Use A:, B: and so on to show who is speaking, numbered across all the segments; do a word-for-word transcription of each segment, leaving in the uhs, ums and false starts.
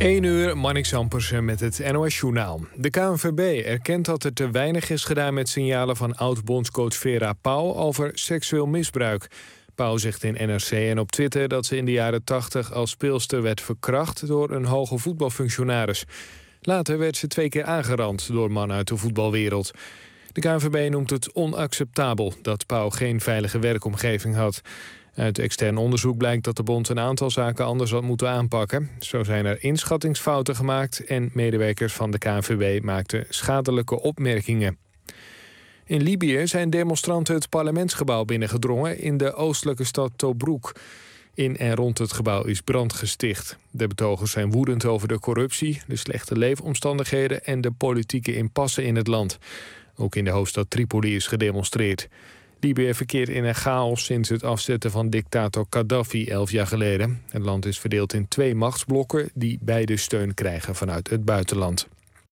A: één uur, Marnix Ampersen met het N O S-journaal. De K N V B erkent dat er te weinig is gedaan met signalen van oud-bondscoach Vera Pauw over seksueel misbruik. Pauw zegt in N R C en op Twitter dat ze in de jaren tachtig als speelster werd verkracht door een hoge voetbalfunctionaris. Later werd ze twee keer aangerand door mannen uit de voetbalwereld. De K N V B noemt het onacceptabel dat Pauw geen veilige werkomgeving had. Uit extern onderzoek blijkt dat de bond een aantal zaken anders had moeten aanpakken. Zo zijn er inschattingsfouten gemaakt en medewerkers van de K N V B maakten schadelijke opmerkingen. In Libië zijn demonstranten het parlementsgebouw binnengedrongen in de oostelijke stad Tobruk. In en rond het gebouw is brand gesticht. De betogers zijn woedend over de corruptie, de slechte leefomstandigheden en de politieke impasse in het land. Ook in de hoofdstad Tripoli is gedemonstreerd. Libië verkeert in een chaos sinds het afzetten van dictator Gaddafi elf jaar geleden. Het land is verdeeld in twee machtsblokken die beide steun krijgen vanuit het buitenland.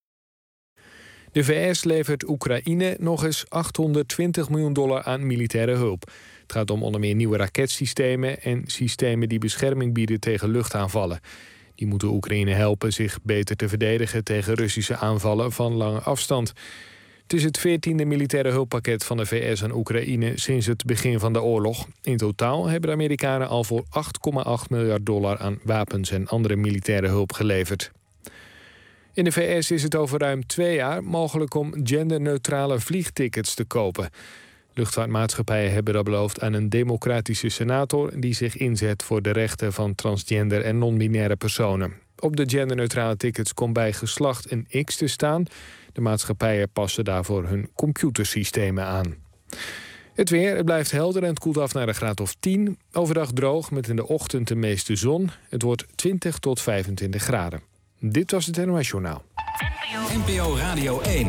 A: De V S levert Oekraïne nog eens achthonderdtwintig miljoen dollar aan militaire hulp. Het gaat om onder meer nieuwe raketsystemen en systemen die bescherming bieden tegen luchtaanvallen. Die moeten Oekraïne helpen zich beter te verdedigen tegen Russische aanvallen van lange afstand. Het is het veertiende militaire hulppakket van de V S aan Oekraïne sinds het begin van de oorlog. In totaal hebben de Amerikanen al voor acht komma acht miljard dollar aan wapens en andere militaire hulp geleverd. In de V S is het over ruim twee jaar mogelijk om genderneutrale vliegtickets te kopen. Luchtvaartmaatschappijen hebben dat beloofd aan een democratische senator die zich inzet voor de rechten van transgender en non-binaire personen. Op de genderneutrale tickets komt bij geslacht een X te staan. De maatschappijen passen daarvoor hun computersystemen aan. Het weer, het blijft helder en het koelt af naar een graad of tien. Overdag droog met in de ochtend de meeste zon. Het wordt twintig tot vijfentwintig graden. Dit was het N O S-journaal.
B: N P O Radio één.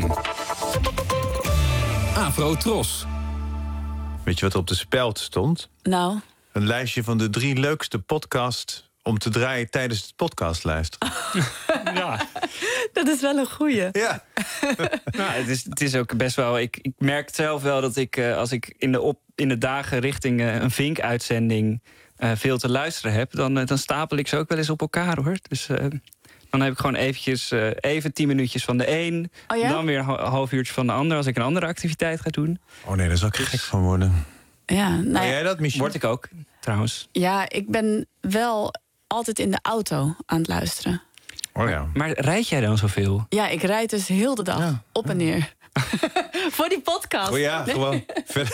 B: Afro Tros.
C: Weet je wat er op de speld stond?
D: Nou?
C: Een lijstje van de drie leukste podcasts om te draaien tijdens het podcast luisteren.
E: Ja.
D: Dat is wel een goeie.
C: Ja.
E: Nou, het, is, het is ook best wel... Ik, ik merk zelf wel dat ik, uh, als ik in de, op, in de dagen richting uh, een Vink-uitzending uh, veel te luisteren heb, dan, uh, dan stapel ik ze ook wel eens op elkaar, hoor. Dus uh, dan heb ik gewoon eventjes uh, even tien minuutjes van de een,
D: oh ja?
E: dan weer een half uurtje van de ander als ik een andere activiteit ga doen.
C: Oh nee, daar zou ik
E: dus...
C: gek van worden.
D: Ja, nou ja.
C: Ben jij dat, Michel?
E: Word ik ook, trouwens.
D: Ja, ik ben wel altijd in de auto aan het luisteren.
C: Oh ja.
E: Maar rijd jij dan zoveel?
D: Ja, ik rijd dus heel de dag
C: Ja.
D: op en neer. Voor die podcast.
C: Oh ja, gewoon.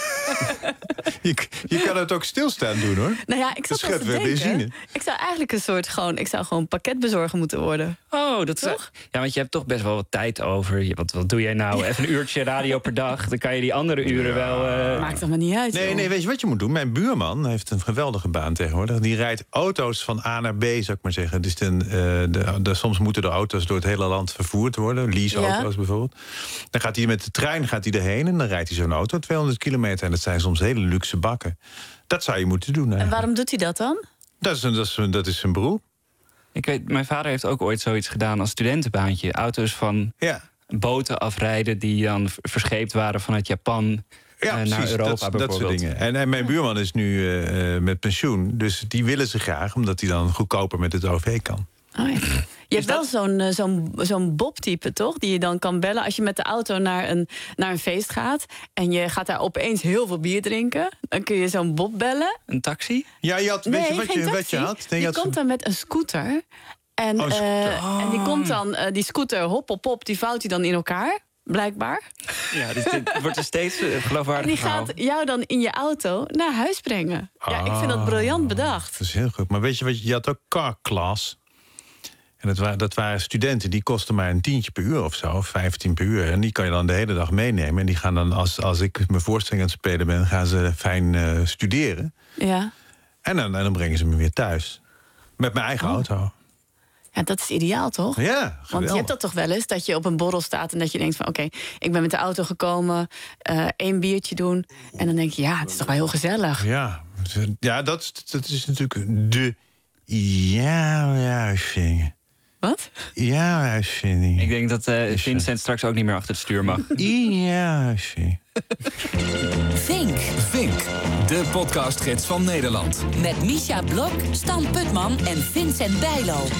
C: je, je kan het ook stilstaan doen, hoor.
D: Nou ja, ik zat
C: Dat
D: wel te
C: schept weer
D: denken.
C: benzine.
D: Ik zou eigenlijk een soort gewoon... Ik zou gewoon pakketbezorger moeten worden.
E: Oh, dat
D: Toch?
E: is... Ja, want je hebt toch best wel wat tijd over. Je- Wat, wat doe jij nou? Even een uurtje radio per dag. Dan kan je die andere uren wel... uh,
D: Maakt toch maar niet uit.
C: Nee,
D: joh.
C: nee, weet je wat je moet doen? Mijn buurman heeft een geweldige baan tegenwoordig. Die rijdt auto's van A naar B, zou ik maar zeggen. Dus ten, uh, de, de, soms moeten de auto's door het hele land vervoerd worden. Leaseauto's
D: Ja.
C: bijvoorbeeld. Dan gaat hij met de trein gaat hij erheen en dan rijdt hij zo'n auto tweehonderd kilometer. En dat zijn soms hele luxe bakken. Dat zou je moeten doen.
D: En
C: eigenlijk.
D: waarom doet hij dat dan?
C: Dat is, een, dat, is een, dat is zijn beroep.
E: Ik weet, mijn vader heeft ook ooit zoiets gedaan als studentenbaantje. Auto's van
C: Ja.
E: boten afrijden die dan v- verscheept waren vanuit Japan
C: Ja,
E: uh, naar
C: precies,
E: Europa
C: dat, dat
E: bijvoorbeeld.
C: soort dingen. En, en mijn buurman is nu uh, uh, met pensioen. Dus die willen ze graag, omdat hij dan goedkoper met het O V kan.
D: Oh, ja. Je hebt wel zo'n uh, zo'n zo'n Bob-type, toch? Die je dan kan bellen als je met de auto naar een, naar een feest gaat. En je gaat daar opeens heel veel bier drinken. Dan kun je zo'n Bob bellen.
E: Een taxi?
C: Ja, je had,
D: Nee,
C: weet je wat
D: geen
C: je, wat
D: taxi.
C: je had? Nee, je
D: die
C: had
D: komt dan met een scooter. En,
C: Oh, een
D: eh,
C: scooter.
D: en die komt dan, uh, die scooter, hop, hop, hop, die vouwt hij dan in elkaar. Blijkbaar.
E: Ja, dus dit wordt er steeds uh,
D: En
E: geloofwaardiger
D: die gaat
E: gehouden.
D: jou dan in je auto naar huis brengen. Ja, ik vind dat briljant bedacht.
C: Dat is heel goed. Maar weet je wat? Je had ook car class. En dat waren, dat waren studenten, die kosten maar een tientje per uur of zo, of vijftien per uur. En die kan je dan de hele dag meenemen. En die gaan dan, als, als ik mijn voorstelling aan het spelen ben, gaan ze fijn uh, studeren.
D: Ja.
C: En dan, en dan brengen ze me weer thuis. Met mijn eigen
D: Oh.
C: auto.
D: Ja, dat is ideaal, toch?
C: Ja,
D: Want
C: geweldig.
D: je hebt dat toch wel eens, dat je op een borrel staat en dat je denkt van oké, ik ben met de auto gekomen, uh, één biertje doen. En dan denk je, ja, het is toch wel heel gezellig.
C: Ja, ja dat, is- dat is natuurlijk de ja-uitvinding.
D: Wat?
C: Ja-uitvinding.
E: Ik denk dat uh, Vincent straks ook niet meer achter het stuur mag.
C: Ja-uitvinding.
B: Vink. Vink, de podcastgids van Nederland.
F: Met Misha Blok, Stan Putman en Vincent Bijlo.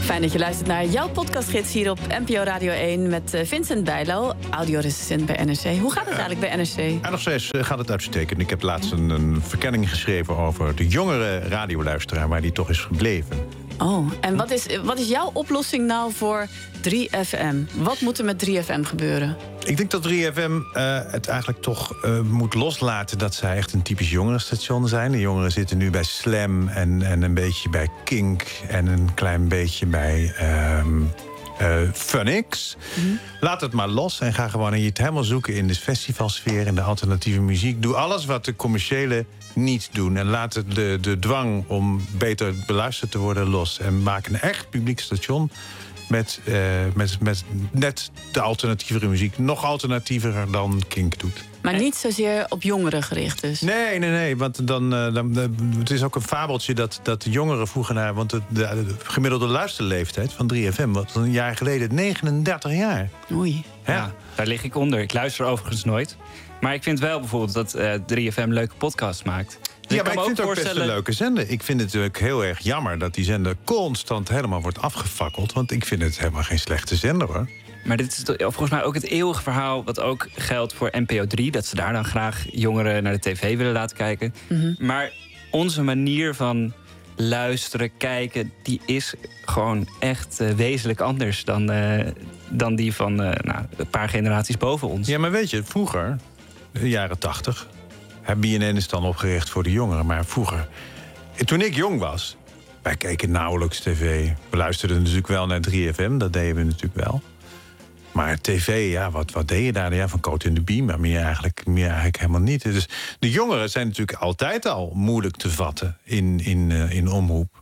D: Fijn dat je luistert naar jouw podcastgids hier op N P O Radio één... met Vincent Bijlo, audiorecensent bij N R C. Hoe gaat het eigenlijk bij N R C?
C: En nog steeds gaat het uitstekend. Ik heb laatst een, een verkenning geschreven over de jongere radioluisteraar, waar die toch is gebleven.
D: Oh, en wat is, wat is jouw oplossing nou voor drie F M? Wat moet er met drie F M gebeuren?
C: Ik denk dat drie F M uh, het eigenlijk toch uh, moet loslaten dat zij echt een typisch jongerenstation zijn. De jongeren zitten nu bij Slam en, en een beetje bij Kink en een klein beetje bij uh, uh, Funix. Mm-hmm. Laat het maar los en ga gewoon je het helemaal zoeken in de festivalsfeer, in de alternatieve muziek. Doe alles wat de commerciële niet doen. En laat het de, de dwang om beter beluisterd te worden los. En maak een echt publiek station met, uh, met, met net de alternatievere muziek. Nog alternatiever dan Kink doet.
D: Maar niet zozeer op jongeren gericht dus?
C: Nee, nee, nee. Want dan, uh, dan, uh, het is ook een fabeltje dat, dat de jongeren vroeger naar... Want de, de, de gemiddelde luisterleeftijd van drie F M was een jaar geleden negenendertig jaar.
D: Oei.
E: Ja, ja, daar lig ik onder. Ik luister overigens nooit. Maar ik vind wel bijvoorbeeld dat uh, drie F M leuke podcasts maakt. Dus
C: ja,
E: ik
C: maar ik vind het ook
E: voorstellen...
C: best een leuke zender. Ik vind het natuurlijk heel erg jammer dat die zender constant helemaal wordt afgefakkeld. Want ik vind het helemaal geen slechte zender, hoor.
E: Maar dit is volgens mij ook het eeuwige verhaal wat ook geldt voor N P O drie. Dat ze daar dan graag jongeren naar de tv willen laten kijken. Mm-hmm. Maar onze manier van luisteren, kijken, die is gewoon echt uh, wezenlijk anders dan, uh, dan die van uh, nou, een paar generaties boven ons.
C: Ja, maar weet je, vroeger, de jaren tachtig, B N N is dan opgericht voor de jongeren, maar vroeger, toen ik jong was, wij keken nauwelijks tv. We luisterden natuurlijk wel naar drie F M, dat deden we natuurlijk wel. Maar tv, ja, wat, wat deed je daar? Ja, van Coat in de Beam, maar meer eigenlijk, meer eigenlijk helemaal niet. Dus de jongeren zijn natuurlijk altijd al moeilijk te vatten in, in, uh, in omroep.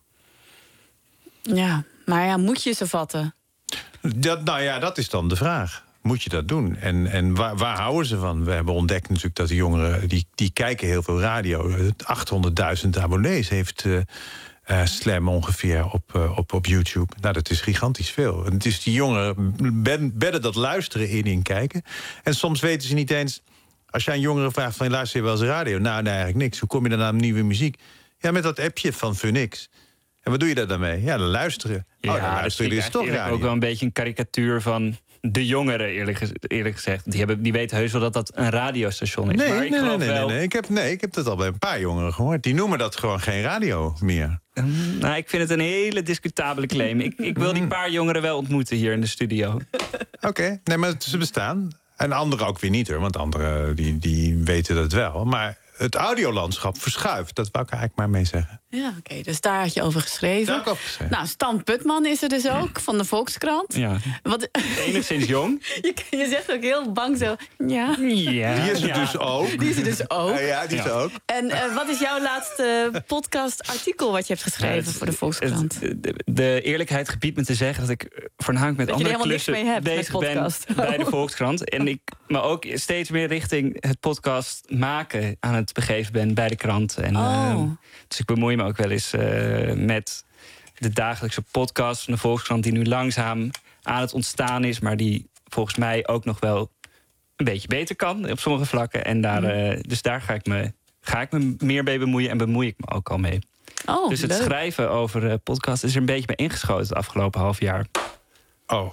D: Ja, maar ja, moet je ze vatten?
C: Dat, nou ja, dat is dan de vraag. Moet je dat doen? En, en waar, waar houden ze van? We hebben ontdekt natuurlijk dat de jongeren, die, die kijken heel veel radio. achthonderdduizend abonnees heeft uh, uh, Slam ongeveer op, uh, op, op YouTube. Nou, dat is gigantisch veel. En het is die jongeren bedden dat luisteren in in kijken. En soms weten ze niet eens, als jij een jongere vraagt van, luister je wel eens radio? Nou, nee, eigenlijk niks. Hoe kom je dan aan nieuwe muziek? Ja, met dat appje van Funix. En wat doe je daar dan mee? Ja, dan luisteren.
E: Ja,
C: oh, dan luisteren je dus toch radio.
E: Ook wel een beetje een karikatuur van de jongeren, eerlijk, gez- eerlijk gezegd. Die, hebben, die weten heus wel dat dat een radiostation is.
C: Nee,
E: maar ik
C: nee,
E: geloof
C: nee, nee,
E: wel...
C: nee. Ik heb, nee, ik heb dat al bij een paar jongeren gehoord. Die noemen dat gewoon geen radio meer.
E: Um, nou, ik vind het een hele discutabele claim. Ik, ik wil die paar jongeren wel ontmoeten hier in de studio.
C: Oké, okay. Nee, maar ze bestaan. En anderen ook weer niet, hoor. Want anderen die, die weten dat wel. Maar het audiolandschap verschuift. Dat wou ik eigenlijk maar mee zeggen.
D: Ja, oké. Okay, dus daar had je over geschreven.
C: Daar heb ik over geschreven.
D: Nou, Stan Putman is er dus ook, van de Volkskrant.
E: Ja.
D: Wat...
E: Enigszins jong.
D: Je, je zegt ook heel bang zo, ja.
E: Ja.
C: Die is er
E: ja.
C: dus ook.
D: Die is er dus ook.
C: Ja, die is er ook.
D: En uh, wat is jouw laatste podcastartikel wat je hebt geschreven
E: Ja, het,
D: voor de Volkskrant?
E: Het, de, de eerlijkheid gebiedt me te zeggen dat ik voornamelijk met
D: dat
E: andere klussen
D: hebt,
E: bezig ben bij de Volkskrant. En ik me ook steeds meer richting het podcast maken aan het begeven ben bij de krant. En,
D: oh.
E: uh, dus ik bemoei me ook wel eens uh, met de dagelijkse podcast van de Volkskrant, die nu langzaam aan het ontstaan is, maar die volgens mij ook nog wel een beetje beter kan op sommige vlakken. En daar, uh, dus daar ga ik, me, ga ik me meer mee bemoeien en bemoei ik me ook al mee.
D: Oh,
E: dus het
D: leuk.
E: schrijven over uh, podcasts is er een beetje bij ingeschoten het afgelopen half jaar.
C: Oh.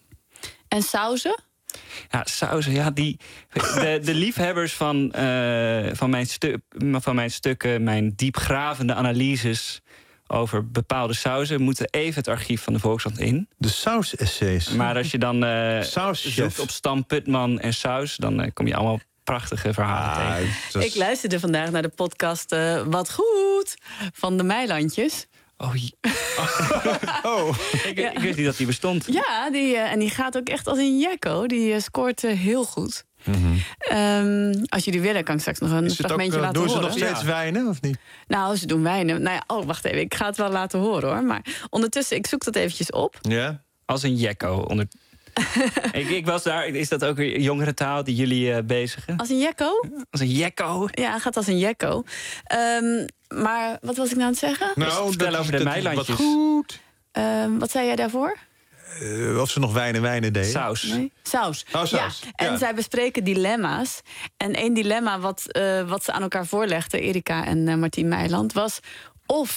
D: En sauzen?
E: Ja, sauzen, ja, die, de, de liefhebbers van, uh, van, mijn stu- van mijn stukken, mijn diepgravende analyses over bepaalde sauzen, moeten even het archief van de Volkskrant in.
C: De saus-essays.
E: Maar als je dan uh,
C: Sauschef.
E: zoekt op Stan Putman en saus, dan uh, kom je allemaal prachtige verhalen
C: Ah,
E: tegen.
C: dat is...
D: Ik luisterde vandaag naar de podcast uh, Wat Goed van de Meilandjes.
E: Oh, je-
C: Oh.
E: ik,
D: Ja.
E: ik wist niet dat die bestond.
D: Ja, die, uh, en die gaat ook echt als een jekko. Die uh, scoort uh, heel goed.
C: Mm-hmm.
D: Um, als jullie willen, kan ik straks nog een
C: Is het ook,
D: fragmentje
C: uh,
D: laten
C: doen ze
D: horen.
C: nog steeds
E: Ja.
C: wijnen, of niet?
D: Nou, ze doen wijnen. Nou ja, oh, wacht even. Ik ga het wel laten horen, hoor. Maar ondertussen, ik zoek dat eventjes op.
C: Ja.
E: Als een jekko. Onder... ik, ik was daar, is dat ook weer jongere taal die jullie uh, bezigen?
D: Als een jekko?
E: Als een jekko?
D: Ja, het gaat als een jekko. Um, maar wat was ik nou aan het zeggen?
C: Nou,
E: vertel over de
C: dat-
E: Meilandjes.
C: Wat goed.
D: Um, wat zei jij daarvoor?
C: Uh, of ze nog wijnen wijnen deden.
E: Saus.
D: Nee? Saus.
C: Oh, saus.
D: Ja. En
C: Ja.
D: zij bespreken dilemma's. En één dilemma wat, uh, wat ze aan elkaar voorlegden, Erika en uh, Martien Meiland, was of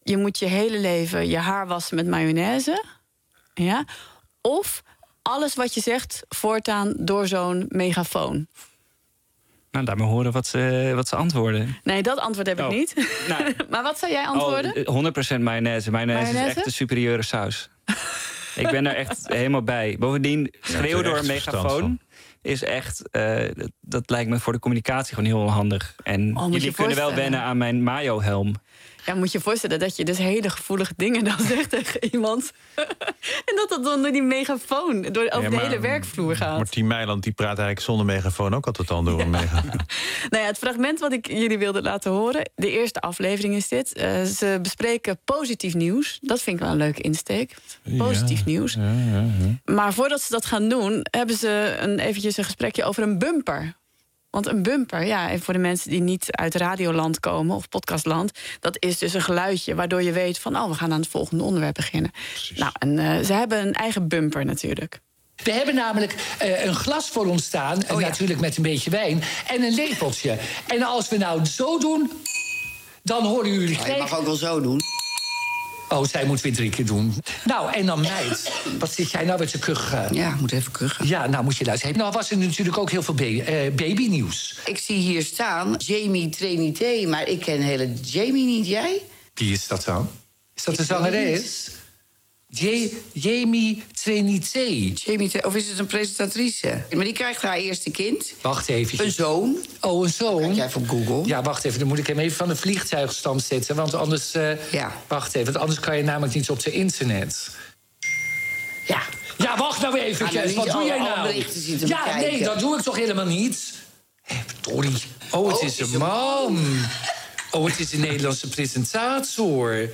D: je moet je hele leven je haar wassen met mayonaise. Ja? Of alles wat je zegt voortaan door zo'n megafoon.
E: Nou, laat maar horen wat ze, wat ze antwoorden.
D: Nee, dat antwoord heb
E: Oh.
D: ik niet.
E: Nou,
D: maar wat zou jij antwoorden?
E: Oh, honderd procent mayonaise. Mayonaise,
D: Mayonaise?
E: is echt de superieure saus. Ik ben er echt helemaal bij. Bovendien, schreeuwen door een megafoon is echt... Uh, dat, dat lijkt me voor de communicatie gewoon heel onhandig. En
D: Oh,
E: jullie kunnen wel wennen aan mijn mayo-helm.
D: Ja, moet je je voorstellen dat je dus hele gevoelige dingen dan zegt tegen iemand. En dat dat dan door die megafoon door, over
C: Ja,
D: de hele werkvloer gaat.
C: Martien Meiland die praat eigenlijk zonder megafoon ook altijd al door een megafoon.
D: Nou ja, het fragment wat ik jullie wilde laten horen, de eerste aflevering is dit. Uh, ze bespreken positief nieuws. Dat vind ik wel een leuke insteek. Positief
C: Ja,
D: nieuws.
C: Ja, ja, ja.
D: Maar voordat ze dat gaan doen, hebben ze een, eventjes een gesprekje over een bumper. Want een bumper, ja, en voor de mensen die niet uit radioland komen of podcastland, dat is dus een geluidje waardoor je weet van, oh, we gaan aan het volgende onderwerp beginnen. Precies. Nou, en uh, ze hebben een eigen bumper natuurlijk.
F: We hebben namelijk uh, een glas voor ons staan, oh, ja. natuurlijk met een beetje wijn, en een lepeltje. En als we nou zo doen, dan horen jullie gelijk...
G: Je mag ook wel zo doen.
F: Oh, zij moet weer drie keer doen. Nou, en dan meid. Wat zit jij nou met je kuchen?
G: Ja, ik moet even kuchen.
F: Ja, nou moet je luisteren. Nou was er natuurlijk ook heel veel baby, uh, babynieuws.
G: Ik zie hier staan Jamie Trinité, maar ik ken hele Jamie niet. Jij?
F: Wie is dat dan? Is dat de zangeres? J- Jamie Trinité.
G: Jamie, of is het een presentatrice? Maar die krijgt haar eerste kind.
F: Wacht even.
G: Een zoon.
F: Oh, een zoon.
G: Kijk jij van Google?
F: Ja, wacht even. Dan moet ik hem even van de vliegtuigstand zetten. Want anders... Uh,
G: ja.
F: Wacht even, want anders kan je namelijk niet op de internet. Ja. Ja, wacht nou even.
G: Nou
F: Wat doe jij nou? Ja,
G: bekijken.
F: nee, dat doe ik toch helemaal niet? Hé, verdorie. Oh, het
G: oh,
F: is een man. Oh, het is een Nederlandse presentator.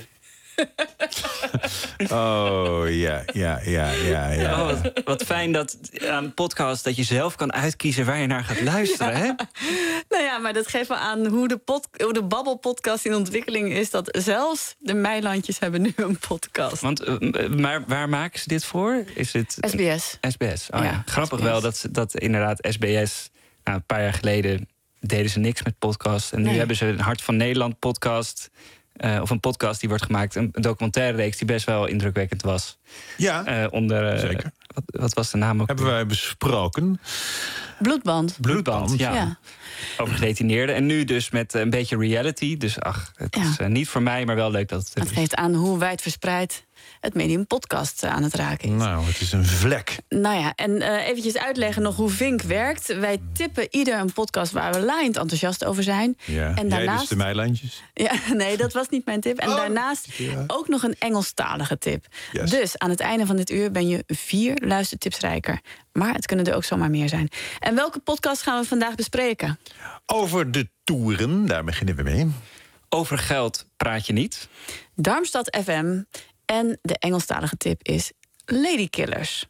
C: Oh, ja, ja, ja, ja, ja.
E: Oh, wat, wat fijn dat aan een podcast dat je zelf kan uitkiezen waar je naar gaat luisteren, hè?
D: Nou ja, maar dat geeft wel aan hoe de, pod, hoe de Babbel-podcast in ontwikkeling is, dat zelfs de Meilandjes hebben nu een podcast.
E: Want uh, maar waar maken ze dit voor? Is dit
D: S B S.
E: S B S, oh ja. ja. Grappig
D: S B S.
E: wel dat, ze, dat inderdaad S B S... Nou, een paar jaar geleden deden ze niks met podcast. En nu
D: nee.
E: hebben ze een Hart van Nederland podcast... Uh, of een podcast die wordt gemaakt, een documentaire reeks die best wel indrukwekkend was.
C: Ja,
E: uh, onder, uh,
C: zeker.
E: Wat, wat was de naam ook?
C: Hebben wij besproken.
D: Bloedband.
E: Bloedband, ja. ja. Over gedetineerden. En nu dus met een beetje reality. Dus ach, het ja. is uh, niet voor mij, maar wel leuk dat het
D: Het geeft aan hoe wijdverspreid het medium podcast aan het raken is.
C: Nou, het is een vlek.
D: Nou ja, en uh, eventjes uitleggen nog hoe Vink werkt. Wij tippen ieder een podcast waar we laaiend enthousiast over zijn.
C: Ja,
D: en daarnaast...
C: jij dus de Meilandjes?
D: Ja, nee, dat was niet mijn tip. En oh, daarnaast ja. ook nog een Engelstalige tip. Yes. Dus aan het einde van dit uur ben je vier luistertips rijker. Maar het kunnen er ook zomaar meer zijn. En welke podcast gaan we vandaag bespreken?
C: Over de toeren, daar beginnen we mee.
E: Over geld praat je niet.
D: Darmstad F M. En de Engelstalige tip is Ladykillers.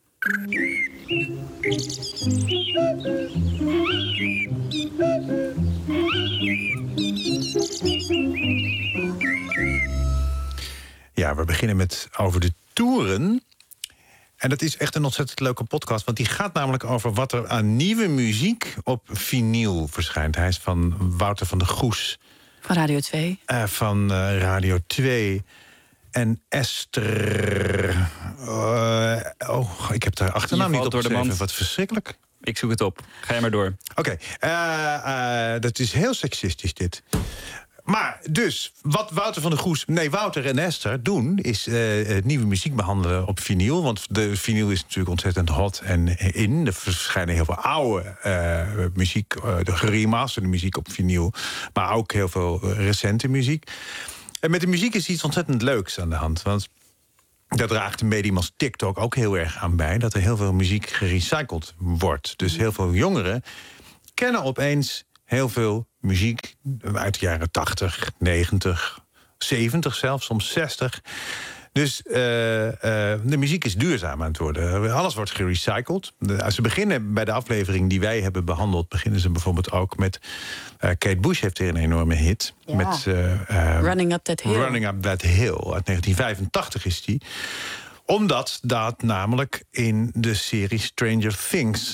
C: Ja, we beginnen met over de toeren. En dat is echt een ontzettend leuke podcast. Want die gaat namelijk over wat er aan nieuwe muziek op vinyl verschijnt. Hij is van Wouter van der Goes.
D: Van Radio twee.
C: Uh, van uh, Radio twee. En Esther... Uh, oh, ik heb haar achternaam niet opgeschreven. Wat verschrikkelijk.
E: Ik zoek het op. Ga je maar door.
C: Oké, okay. uh, uh, dat is heel seksistisch dit. Maar dus, wat Wouter van der Goes... Nee, Wouter en Esther doen, is uh, nieuwe muziek behandelen op vinyl. Want de vinyl is natuurlijk ontzettend hot en in. Er verschijnen heel veel oude uh, muziek, uh, de geremasterde muziek op vinyl. Maar ook heel veel uh, recente muziek. En met de muziek is iets ontzettend leuks aan de hand. Want daar draagt een medium als TikTok ook heel erg aan bij... dat er heel veel muziek gerecycled wordt. Dus heel veel jongeren kennen opeens heel veel muziek uit de jaren tachtig, negentig, zeventig zelfs, soms zestig. Dus uh, uh, de muziek is duurzaam aan het worden. Alles wordt gerecycled. De, als ze beginnen bij de aflevering die wij hebben behandeld... beginnen ze bijvoorbeeld ook met... Uh, Kate Bush heeft weer een enorme hit.
D: Ja.
C: Met, uh, uh,
D: Running Up That Hill.
C: Running Up That Hill. Uit negentien vijfentachtig is die. Omdat dat namelijk in de serie Stranger Things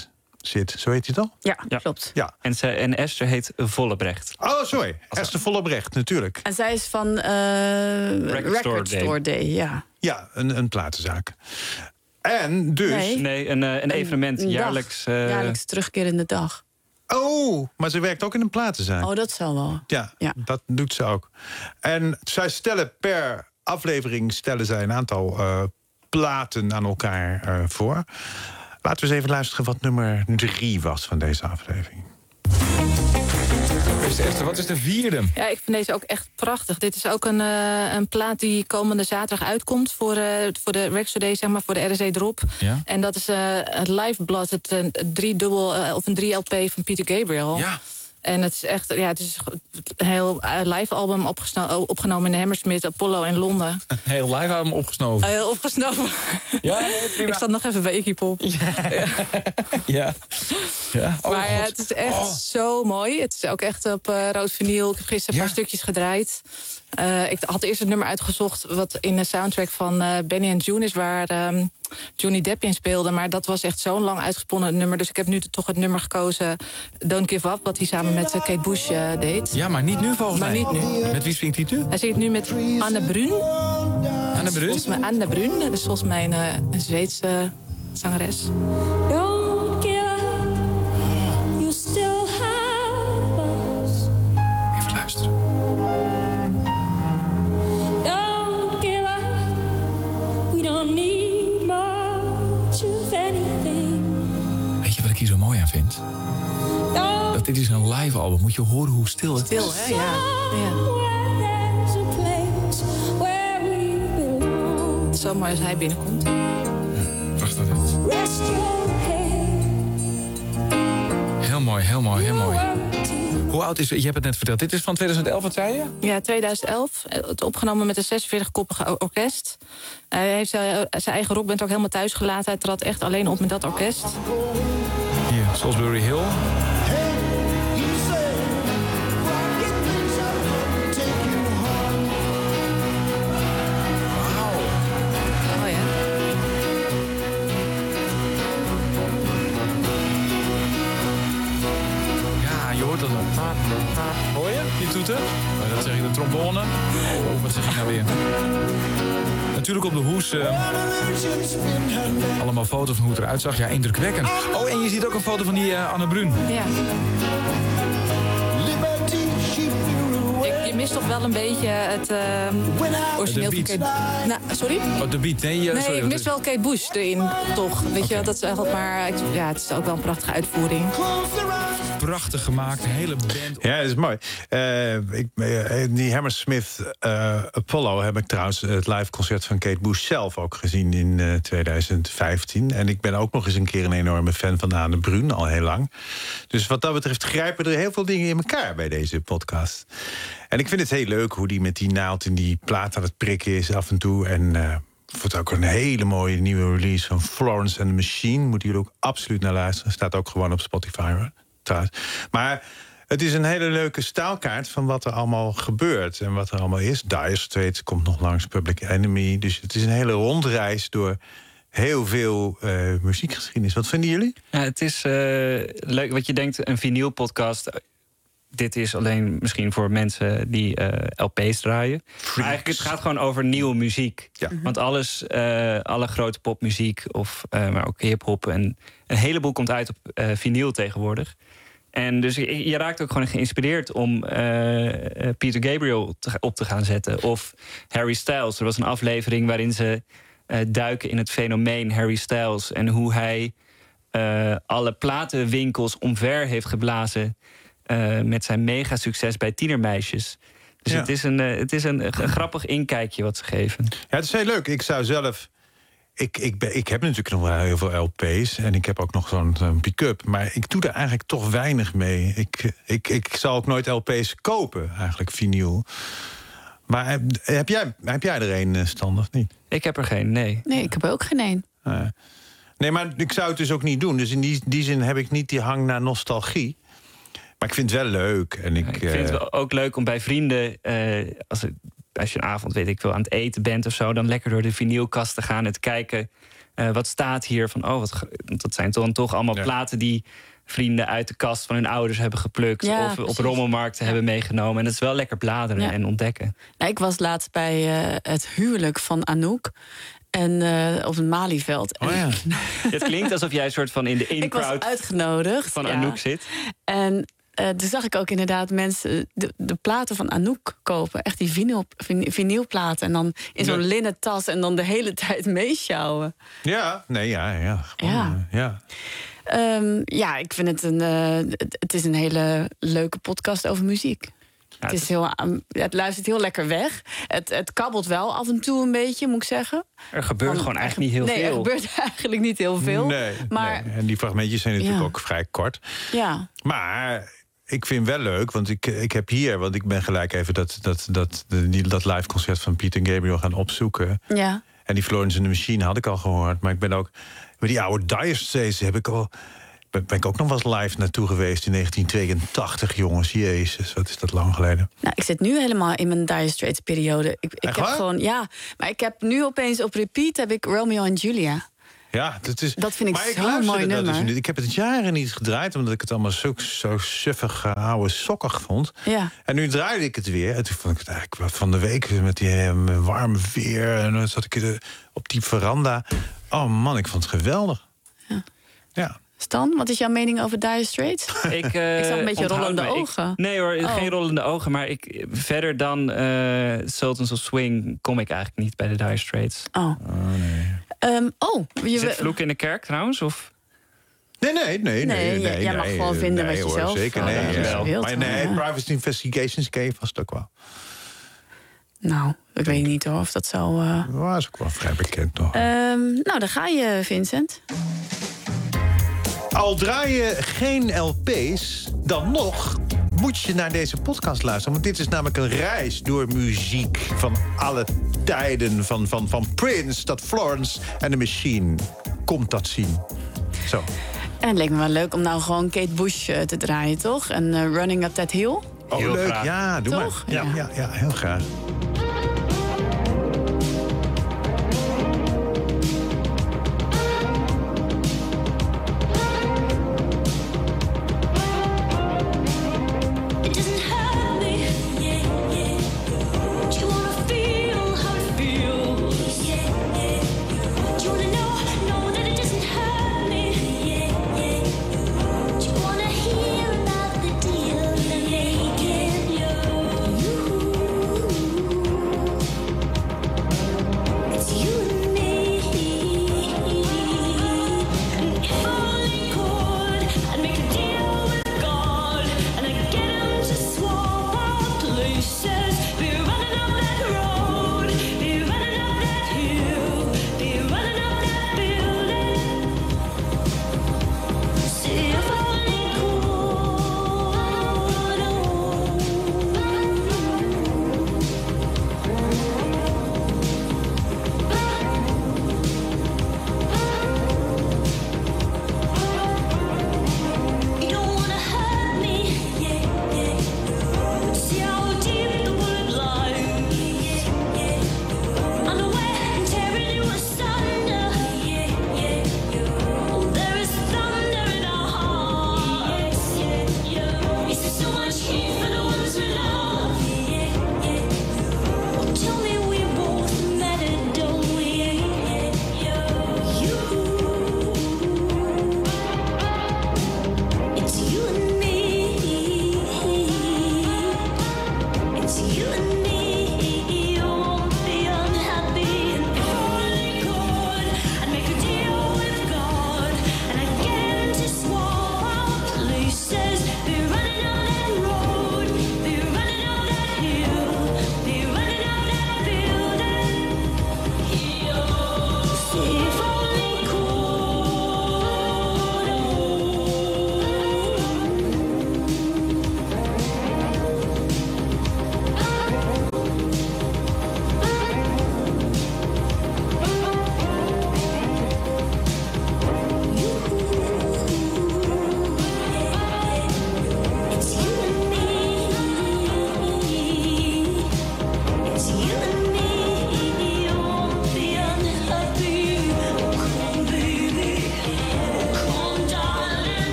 C: zit. Zo heet hij toch?
D: Ja,
E: Ja.
D: klopt.
C: Ja.
E: En, ze, en Esther heet Vollebrecht.
C: Oh, sorry. Esther Vollebrecht, natuurlijk.
D: En zij is van eh
E: Record Store
D: Record Store Day. Day, ja.
C: Ja, een, een platenzaak. En dus...
D: Nee.
E: Nee, een, uh, een evenement,
D: een
E: jaarlijks.
D: dag.
E: Uh...
D: Jaarlijks terugkerende dag.
C: Oh, maar ze werkt ook in een platenzaak.
D: Oh, dat zal wel.
C: Ja,
D: Ja.
C: dat doet ze ook. En zij stellen per aflevering stellen zij een aantal uh, platen aan elkaar uh, voor. Laten we eens even luisteren wat nummer drie was van deze aflevering.
H: Esther, wat is de vierde?
I: Ja, ik vind deze ook echt prachtig. Dit is ook een, uh, een plaat die komende zaterdag uitkomt voor, uh, voor de Record Day, zeg maar, voor de R S C Drop.
H: Ja?
I: En dat is uh, het Live Blood, het uh, driedubbel uh, of een drie L P van Peter Gabriel.
H: Ja.
I: En het is echt, ja, het is een heel live album opgenomen in de Hammersmith Apollo in Londen.
H: Een heel live album opgesnoven.
I: Uh, opgesnoven.
H: Ja, nee,
I: ik zat nog even bij Iggy Pop.
H: Ja. ja. ja. Oh,
I: maar ja,
H: God.
I: het is echt
H: oh.
I: zo mooi. Het is ook echt op uh, rood vinyl. Ik heb gisteren een
H: ja.
I: paar stukjes gedraaid. Uh, ik had eerst het nummer uitgezocht wat in de soundtrack van uh, Benny and June is, waar um, Johnny Depp in speelde. Maar dat was echt zo'n lang uitgesponnen nummer. Dus ik heb nu toch het nummer gekozen, Don't Give Up, wat hij samen met uh, Kate Bush uh, deed.
H: Ja, maar niet nu volgens
I: maar
H: mij.
I: Niet nu.
H: Met wie zingt hij nu?
I: Hij zingt nu met Anne Brun.
H: Anne Brun?
I: Volgens mij Anne Brun. Dat is volgens mij een, uh, een Zweedse uh, zangeres.
J: Don't give up. You still have us.
H: Even luisteren.
J: Don't give up. We don't need much of anything.
H: Weet je wat ik hier zo mooi aan vind?
J: Don't
H: Dat dit is een live album. Moet je horen hoe stil het
I: Stil,
H: is.
I: hè? Ja. ja.
J: there's a place where we belong.
I: Zo mooi als hij binnenkomt.
H: Prachtig dit.
J: Rest your head.
H: Heel mooi, heel mooi, heel mooi.
J: Work to
H: Hoe oud is... Je hebt het net verteld. Dit is van twintig elf, wat zei je?
I: Ja, twintig elf. Het opgenomen met een zesenveertig-koppige orkest. Hij heeft uh, zijn eigen rockband ook helemaal thuis gelaten. Hij trad echt alleen op met dat orkest.
H: Hier, Salisbury Hill.
I: Oh ja.
H: Ja, je hoort dat ook. Hoor je, die toeter? Oh, dat zeg ik, de trombone. Oh, wat zeg ik nou weer? Natuurlijk op de hoes. Uh, allemaal foto's van hoe het eruit zag. Ja, indrukwekkend. Oh, en je ziet ook een foto van die uh, Anne Brun.
I: Ja. Je, je mist toch wel een beetje het uh, origineel
H: De
I: van
H: beat.
I: Kate... Nou, sorry?
H: Oh, de beat. Nee, uh,
I: Nee,
H: sorry,
I: ik mis wel Kate Bush erin, toch. Weet je, dat is echt maar... Ja, het is ook wel een prachtige uitvoering.
H: prachtig gemaakt. Hele band.
C: Ja, dat is mooi. Uh, ik, uh, die Hammersmith uh, Apollo heb ik trouwens het live concert van Kate Bush zelf ook gezien in uh, twintig vijftien. En ik ben ook nog eens een keer een enorme fan van Anne Brun, al heel lang. Dus wat dat betreft grijpen er heel veel dingen in elkaar bij deze podcast. En ik vind het heel leuk hoe die met die naald in die plaat aan het prikken is af en toe. En uh, ik vond ook een hele mooie nieuwe release van Florence and the Machine. Moeten jullie ook absoluut naar luisteren. Staat ook gewoon op Spotify, hoor. Trouwens. Maar het is een hele leuke staalkaart van wat er allemaal gebeurt en wat er allemaal is. Dire Straits komt nog langs, Public Enemy. Dus het is een hele rondreis door heel veel uh, muziekgeschiedenis. Wat vinden jullie?
E: Ja, het is uh, leuk wat je denkt, een vinylpodcast. Dit is alleen misschien voor mensen die uh, L P's draaien. Maar eigenlijk het gaat gewoon over nieuwe muziek.
C: Ja.
E: Want alles, uh, alle grote popmuziek, of, uh, maar ook hip-hop en een heleboel komt uit op uh, vinyl tegenwoordig. En dus je, je raakt ook gewoon geïnspireerd om uh, Peter Gabriel te, op te gaan zetten. Of Harry Styles. Er was een aflevering waarin ze uh, duiken in het fenomeen Harry Styles en hoe hij uh, alle platenwinkels omver heeft geblazen. Uh, met zijn mega succes bij tienermeisjes. Dus
C: Ja.
E: het is, een, uh, het is een, een grappig inkijkje wat ze geven.
C: Ja, het is heel leuk. Ik zou zelf... Ik, ik, ben, ik heb natuurlijk nog wel heel veel L P's. En ik heb ook nog zo'n zo'n pick-up. Maar ik doe er eigenlijk toch weinig mee. Ik, ik, ik zal ook nooit L P's kopen, eigenlijk, vinyl. Maar heb, heb, jij, heb jij er een, Stan, of niet?
E: Ik heb er geen, nee.
D: Nee, ik heb er ook geen één.
C: Uh, nee, maar ik zou het dus ook niet doen. Dus in die, die zin heb ik niet die hang naar nostalgie. Maar ik vind het wel leuk. En ik,
E: Ik vind het wel ook leuk om bij vrienden, uh, als, als je een avond, weet ik veel, aan het eten bent of zo, dan lekker door de vinylkast te gaan en te kijken Uh, wat staat hier van, oh, wat, dat zijn dan toch allemaal ja. platen die vrienden uit de kast van hun ouders hebben geplukt. Ja, of precies. op rommelmarkten ja. hebben meegenomen. En dat is wel lekker bladeren ja. en ontdekken.
D: Nou, ik was laatst bij uh, het huwelijk van Anouk. En uh, op het Malieveld.
E: Oh ja. Het klinkt alsof jij een soort van in de in-crowd...
D: Ik was uitgenodigd.
E: Van
D: ja.
E: Anouk zit.
D: En uh, toen zag ik ook inderdaad mensen de, de platen van Anouk kopen. Echt die vinyl, vinylplaten. En dan in zo'n ja. linnen tas en dan de hele tijd meesjouwen.
C: Ja, nee, ja, ja. Gewoon,
D: ja.
C: ja.
D: Um, ja, ik vind het een, uh, het, het is een hele leuke podcast over muziek. Ja, het, is heel, het luistert heel lekker weg. Het, het kabbelt wel af en toe een beetje, moet ik zeggen.
E: Er gebeurt Dan, gewoon eigenlijk niet heel
D: nee,
E: veel.
D: Nee, er gebeurt eigenlijk niet heel veel.
C: Nee,
D: maar,
C: nee. En die fragmentjes zijn natuurlijk
D: ja.
C: ook vrij kort.
D: Ja.
C: Maar ik vind wel leuk, want ik, ik heb hier... want ik ben gelijk even dat, dat, dat, die, dat live concert van Pete en Gabriel gaan opzoeken.
D: Ja.
C: En die Florence and the Machine had ik al gehoord. Maar ik ben ook... met die oude Dire Straits heb ik al... ben ik ook nog wel eens live naartoe geweest in negentien tweeëntachtig, jongens. Jezus, wat is dat lang geleden.
D: Nou, ik zit nu helemaal in mijn Dire Straits periode. Ik, ik heb gewoon, ja, maar ik heb nu opeens op repeat heb ik Romeo en Julia.
C: Ja, dat, is,
D: dat vind ik
C: maar
D: zo'n
C: ik
D: mooi nummer.
C: Dus niet. Ik heb het jaren niet gedraaid, omdat ik het allemaal zo, zo suffig, uh, oude sokkig vond.
D: Ja.
C: En nu draaide ik het weer. En toen vond ik het eigenlijk van de week met die uh, warme weer. En dan zat ik uh, op die veranda. Oh man, ik vond het geweldig.
D: Ja.
C: Ja.
D: Stan, wat is jouw mening over Dire Straits?
E: Ik, uh,
D: ik zag een beetje rollende
E: me.
D: ogen.
E: Ik, nee hoor,
D: oh.
E: geen rollende ogen. Maar ik, verder dan uh, Sultans of Swing kom ik eigenlijk niet bij de Dire Straits.
D: Oh,
C: oh nee.
D: Um, oh je
E: is het vloek in de kerk trouwens? Of?
C: Nee, nee, nee. nee,
D: nee,
C: nee
D: jij mag
C: nee,
D: gewoon vinden
C: nee,
D: wat je
C: hoor,
D: zelf
C: zeker,
D: uh,
C: nee, ja.
D: ja. wilt.
C: Maar nee,
D: ja.
C: Privacy Investigations ken je vast ook wel.
D: Nou, ik weet niet hoor of dat zo... Uh...
C: Dat was ook wel vrij bekend nog.
D: Um, nou, daar ga je, Vincent.
C: Al draai je geen L P's, dan nog moet je naar deze podcast luisteren. Want dit is namelijk een reis door muziek van alle tijden. Van, van, van Prince tot Florence and the Machine. Komt dat zien. Zo.
D: En het leek me wel leuk om nou gewoon Kate Bush uh, te draaien, toch? En uh, Running Up That Hill.
C: Oh,
E: heel
C: leuk.
E: Graag.
C: Ja, doe
D: toch?
C: maar. Ja, ja. Ja, ja, heel graag.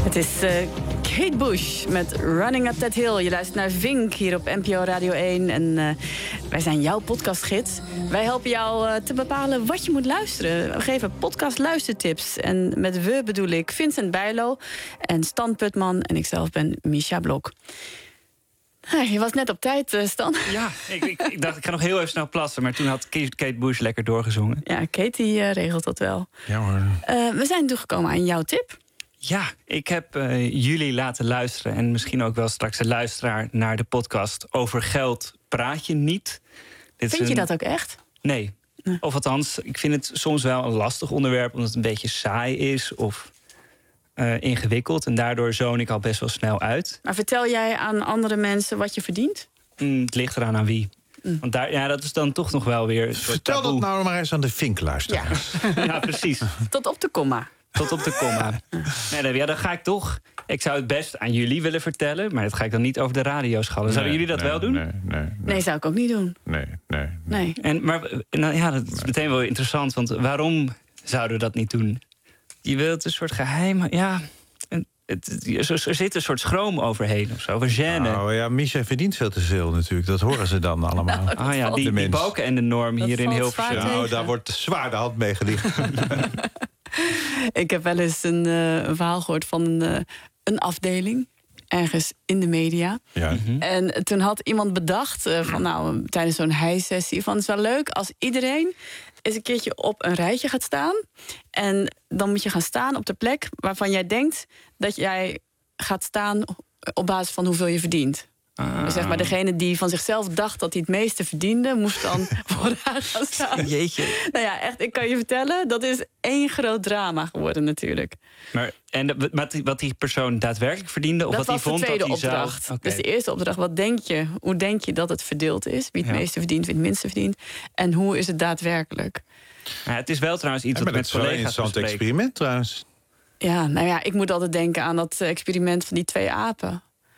D: Het is uh, Kate Bush met Running Up That Hill. Je luistert naar Vink hier op N P O Radio één. En uh, wij zijn jouw podcastgids. Wij helpen jou uh, te bepalen wat je moet luisteren. We geven podcast luistertips. En met we bedoel ik Vincent Bijlo en Stan Putman. En ikzelf ben Misha Blok. Ah, je was net op tijd, uh, Stan.
E: Ja, ik, ik, ik dacht ik ga nog heel even snel plassen. Maar toen had Kate Bush lekker doorgezongen.
D: Ja, Kate die, uh, regelt dat wel.
C: Ja hoor.
D: Uh, we zijn toegekomen aan jouw tip.
E: Ja, ik heb uh, jullie laten luisteren... en misschien ook wel straks de luisteraar naar de podcast... Over geld praat je niet. Dit
D: Vind je
E: een...
D: dat ook echt?
E: Nee. nee. Of althans, ik vind het soms wel een lastig onderwerp... omdat het een beetje saai is of uh, ingewikkeld. En daardoor zoon ik al best wel snel uit.
D: Maar vertel jij aan andere mensen wat je verdient?
E: Mm, het ligt eraan aan wie. Mm. Want daar, ja, dat is dan toch nog wel weer...
C: Vertel dat nou maar eens aan de Vink-luisteraars.
E: Ja. ja, precies.
D: Tot op de komma.
E: Tot op de komma. Nee, ja, dan ga ik toch... Ik zou het best aan jullie willen vertellen... maar dat ga ik dan niet over de radio schallen. Zouden
C: nee,
E: jullie dat
C: nee,
E: wel doen?
C: Nee, nee, nee.
D: nee, zou ik ook niet doen.
C: Nee, nee.
D: nee.
E: En, maar nou, ja, dat is meteen wel interessant. Want waarom zouden we dat niet doen? Je wilt een soort geheim... Ja, een, het, er zit een soort schroom overheen of zo. Over gêne.
C: Nou ja, Misha verdient veel te veel natuurlijk. Dat horen ze dan allemaal.
E: Nou, ah ja, die, die balken en de norm hier in Hilversum.
C: Nou, daar wordt zwaar de hand mee gelicht.
D: Ik heb wel eens een, uh, een verhaal gehoord van uh, een afdeling... ergens in de media.
C: Ja.
D: Mm-hmm. En toen had iemand bedacht, uh, van, nou, tijdens zo'n hijsessie... van het is wel leuk als iedereen eens een keertje op een rijtje gaat staan. En dan moet je gaan staan op de plek waarvan jij denkt... dat jij gaat staan op basis van hoeveel je verdient.
E: Ah.
D: Dus zeg maar, degene die van zichzelf dacht dat hij het meeste verdiende... moest dan vooraan gaan staan.
E: Jeetje.
D: Nou ja, echt, ik kan je vertellen, dat is één groot drama geworden natuurlijk.
E: Maar, en wat, wat die persoon daadwerkelijk verdiende? Of
D: dat
E: wat
D: was
E: die vond
D: de tweede
E: dat hij
D: opdracht.
E: Zou... Okay.
D: Dus de eerste opdracht, wat denk je? Hoe denk je dat het verdeeld is? Wie het
E: ja.
D: meeste verdient, wie het minste verdient. En hoe is het daadwerkelijk?
E: Ja, het is wel trouwens iets
C: ja,
E: wat met collega's bespreken.
C: Het is wel een interessant experiment trouwens.
D: Ja, nou ja, ik moet altijd denken aan dat experiment van die twee apen.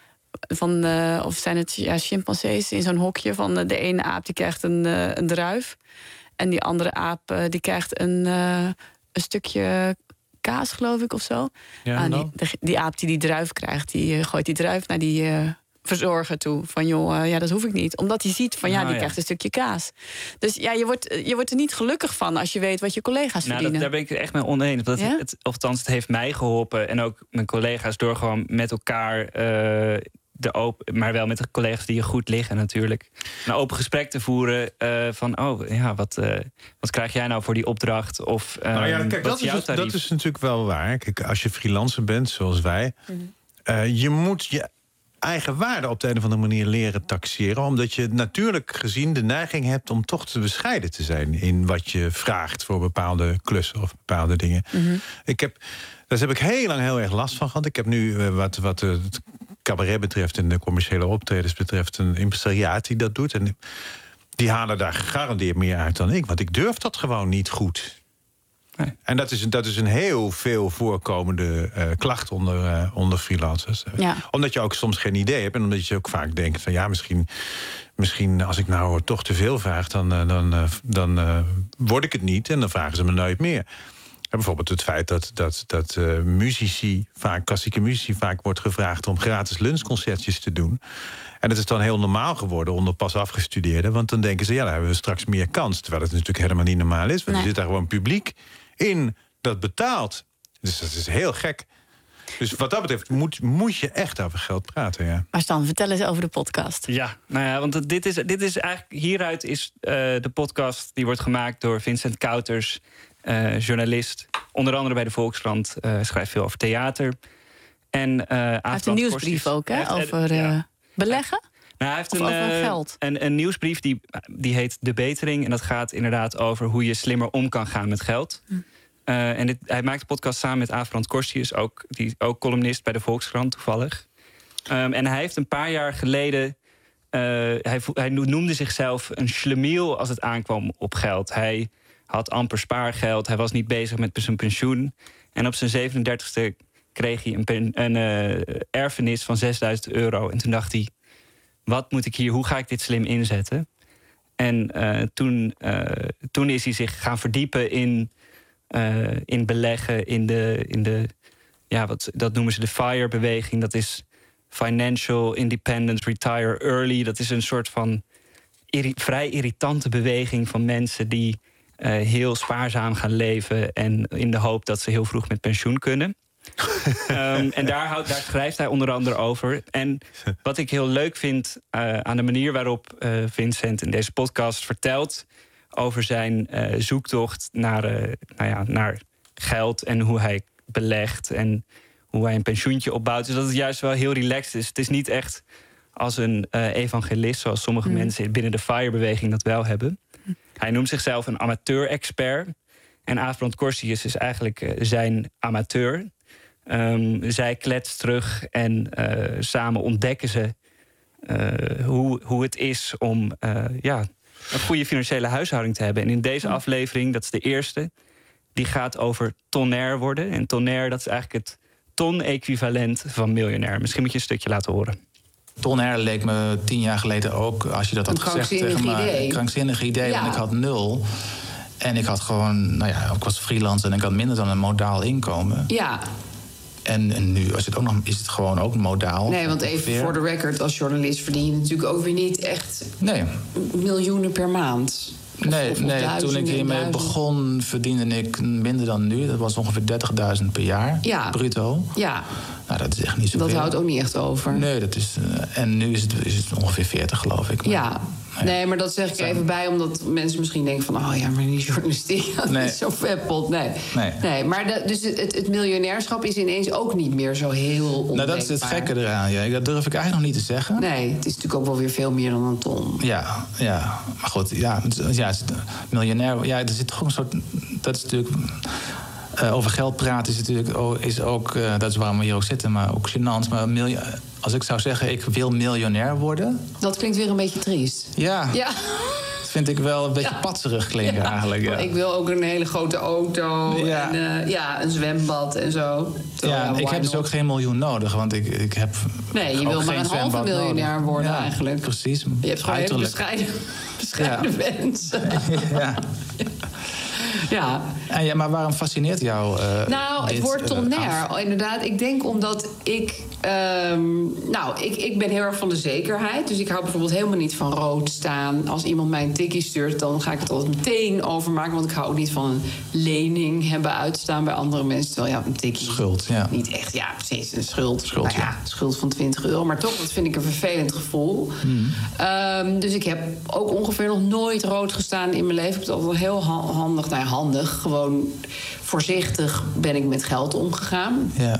D: Van, uh, of zijn het ja, chimpansees in zo'n hokje van uh, de ene aap die krijgt een, uh, een druif. En die andere aap uh, die krijgt een, uh, een stukje kaas, geloof ik, of zo.
C: Ja,
D: ah, die, de, die aap die die druif krijgt, die uh, gooit die druif naar die uh, verzorger toe. Van joh, uh, ja, dat hoef ik niet. Omdat hij ziet van ja, die
E: oh, ja.
D: krijgt een stukje kaas. Dus ja, je wordt, je wordt er niet gelukkig van als je weet wat je collega's
E: nou,
D: verdienen.
E: Dat, daar ben ik het echt mee oneens. Dat
D: ja?
E: het, of althans, het heeft mij geholpen. En ook mijn collega's door gewoon met elkaar... Uh, de open, maar wel met de collega's die je goed liggen natuurlijk. Een open gesprek te voeren uh, van... oh, ja, wat, uh, wat krijg jij nou voor die opdracht? Of um,
C: nou ja, kijk,
E: wat
C: dat,
E: is jouw
C: is,
E: tarief?
C: dat is natuurlijk wel waar. Kijk, als je freelancer bent, zoals wij... Mm-hmm. uh, je moet je eigen waarde op de een of andere manier leren taxeren. Omdat je natuurlijk gezien de neiging hebt... om toch te bescheiden te zijn in wat je vraagt... voor bepaalde klussen of bepaalde dingen.
D: Mm-hmm.
C: Ik heb, daar heb ik heel lang heel erg last van gehad. Ik heb nu uh, wat... wat uh, cabaret betreft en de commerciële optredens betreft... een impresariaat die dat doet. En die halen daar gegarandeerd meer uit dan ik. Want ik durf dat gewoon niet goed. Nee. En dat is, dat is een heel veel voorkomende uh, klacht onder, uh, onder freelancers.
D: Ja.
C: Omdat je ook soms geen idee hebt. En omdat je ook vaak denkt van ja, misschien... misschien als ik nou toch te veel vraag... dan, uh, dan, uh, dan uh, word ik het niet en dan vragen ze me nooit meer. En bijvoorbeeld het feit dat, dat, dat uh, muzici, vaak klassieke muzici... vaak wordt gevraagd om gratis lunchconcertjes te doen. En dat is dan heel normaal geworden onder pas afgestudeerden. Want dan denken ze, ja, dan hebben we straks meer kans. Terwijl het natuurlijk helemaal niet normaal is. Want nee. Er zit daar gewoon publiek in dat betaalt. Dus dat is heel gek. Dus wat dat betreft moet, moet je echt over geld praten, ja.
D: Maar Stan, vertel eens over de podcast.
E: Ja, nou ja, want dit is, dit is eigenlijk... hieruit is uh, de podcast, die wordt gemaakt door Vincent Kouters... Uh, journalist, onder andere bij de Volkskrant, uh, schrijft veel over theater. En, uh,
D: hij heeft een nieuwsbrief ook, hè, over uh, ja. beleggen?
E: Nou, hij heeft
D: of
E: een,
D: over
E: uh,
D: geld?
E: Een, een nieuwsbrief die, die heet De Betering. En dat gaat inderdaad over hoe je slimmer om kan gaan met geld. Hm. Uh, en dit, hij maakt de podcast samen met Aafrand Korstius, ook, die ook columnist bij de Volkskrant toevallig. Um, en hij heeft een paar jaar geleden... Uh, hij, hij noemde zichzelf een schlemiel als het aankwam op geld. Hij... had amper spaargeld, hij was niet bezig met zijn pensioen. En op zijn zevenendertigste kreeg hij een, pen, een uh, erfenis van zesduizend euro. En toen dacht hij, wat moet ik hier, hoe ga ik dit slim inzetten? En uh, toen, uh, toen is hij zich gaan verdiepen in, uh, in beleggen, in de, in de ja, wat, dat noemen ze de FIRE-beweging. Dat is Financial Independence Retire Early. Dat is een soort van irri- vrij irritante beweging van mensen die uh, heel spaarzaam gaan leven en in de hoop dat ze heel vroeg met pensioen kunnen. um, en daar, houdt, daar schrijft hij onder andere over. En wat ik heel leuk vind uh, aan de manier waarop uh, Vincent in deze podcast vertelt over zijn uh, zoektocht naar, uh, nou ja, naar geld en hoe hij belegt en hoe hij een pensioentje opbouwt. Dus dat het juist wel heel relaxed is. Het is niet echt als een uh, evangelist, zoals sommige mm. mensen binnen de FIRE-beweging dat wel hebben. Mm. Hij noemt zichzelf een amateur-expert. En Aaf Brand-Corsius is eigenlijk uh, zijn amateur. Um, zij kletst terug en uh, samen ontdekken ze uh, hoe, hoe het is om uh, ja, een goede financiële huishouding te hebben. En in deze aflevering, dat is de eerste, die gaat over tonair worden. En tonair, dat is eigenlijk het ton-equivalent van miljonair. Misschien moet je een stukje laten horen.
K: Tonair leek me tien jaar geleden ook, als je dat had gezegd tegen me, een krankzinnig idee. Ja. Want ik had nul. En ik had gewoon, nou ja, ik was freelancer en ik had minder dan een modaal inkomen.
G: Ja.
K: En, en nu is het, ook nog, is het gewoon ook modaal.
G: Nee, want even
K: ongeveer.
G: voor de record, als journalist verdien je natuurlijk ook weer niet echt
K: nee.
G: miljoenen per maand. Of,
K: nee,
G: of
K: nee toen ik hiermee duizend. begon verdiende ik minder dan nu. Dat was ongeveer dertigduizend per jaar,
G: ja.
K: bruto.
G: Ja.
K: Nou, dat is echt niet zoveel.
G: Dat houdt ook niet echt over.
K: Nee, dat is, uh, en nu is het, is het ongeveer veertig, geloof ik. Maar,
G: ja. Nee, maar dat zeg ik er even bij, omdat mensen misschien denken van, oh ja, maar die journalistiek, dat nee. is zo veppeld. Nee.
K: Nee.
G: nee, maar de, dus het, het miljonairschap is ineens ook niet meer zo heel ondenkbaar.
K: Nou, dat is het gekke eraan. Ja. Dat durf ik eigenlijk nog niet te zeggen.
G: Nee, het is natuurlijk ook wel weer veel meer dan een ton.
K: Ja, ja. Maar goed, ja, ja miljonair, ja, er zit toch een soort, dat is natuurlijk. Uh, over geld praten is natuurlijk ook, is ook uh, dat is waarom we hier ook zitten, maar ook gênant. Maar miljo- als ik zou zeggen, ik wil miljonair worden.
G: Dat klinkt weer een beetje triest.
K: Ja.
G: Ja.
K: Dat vind ik wel een beetje ja. patserig klinken ja. eigenlijk. Ja.
G: Ik wil ook een hele grote auto ja. en uh, ja, een zwembad en zo. zo
K: ja, ja ik heb dus ook geen miljoen nodig, want ik, ik heb.
G: Nee, je wil maar een halve miljonair nodig. worden ja, eigenlijk.
K: Precies.
G: Je hebt gewoon hele bescheiden, bescheiden ja. wensen.
K: ja.
G: Ja.
K: En ja, maar waarom fascineert jou uh,
G: Nou,
K: dit,
G: het woord tonair,
K: uh,
G: inderdaad. Ik denk omdat ik... Um, nou, ik, ik ben heel erg van de zekerheid. Dus ik hou bijvoorbeeld helemaal niet van rood staan. Als iemand mij een tikkie stuurt, dan ga ik het altijd meteen overmaken. Want ik hou ook niet van een lening hebben uitstaan bij andere mensen. Terwijl ja, een tikkie...
K: Schuld, ja.
G: Niet echt, ja, precies, een schuld.
K: Schuld,
G: nou, ja,
K: ja.
G: schuld van twintig euro. Maar toch, dat vind ik een vervelend gevoel. Mm. Um, dus ik heb ook ongeveer nog nooit rood gestaan in mijn leven. Ik heb het altijd heel handig, nou ja, handig. Gewoon voorzichtig ben ik met geld omgegaan.
K: Ja.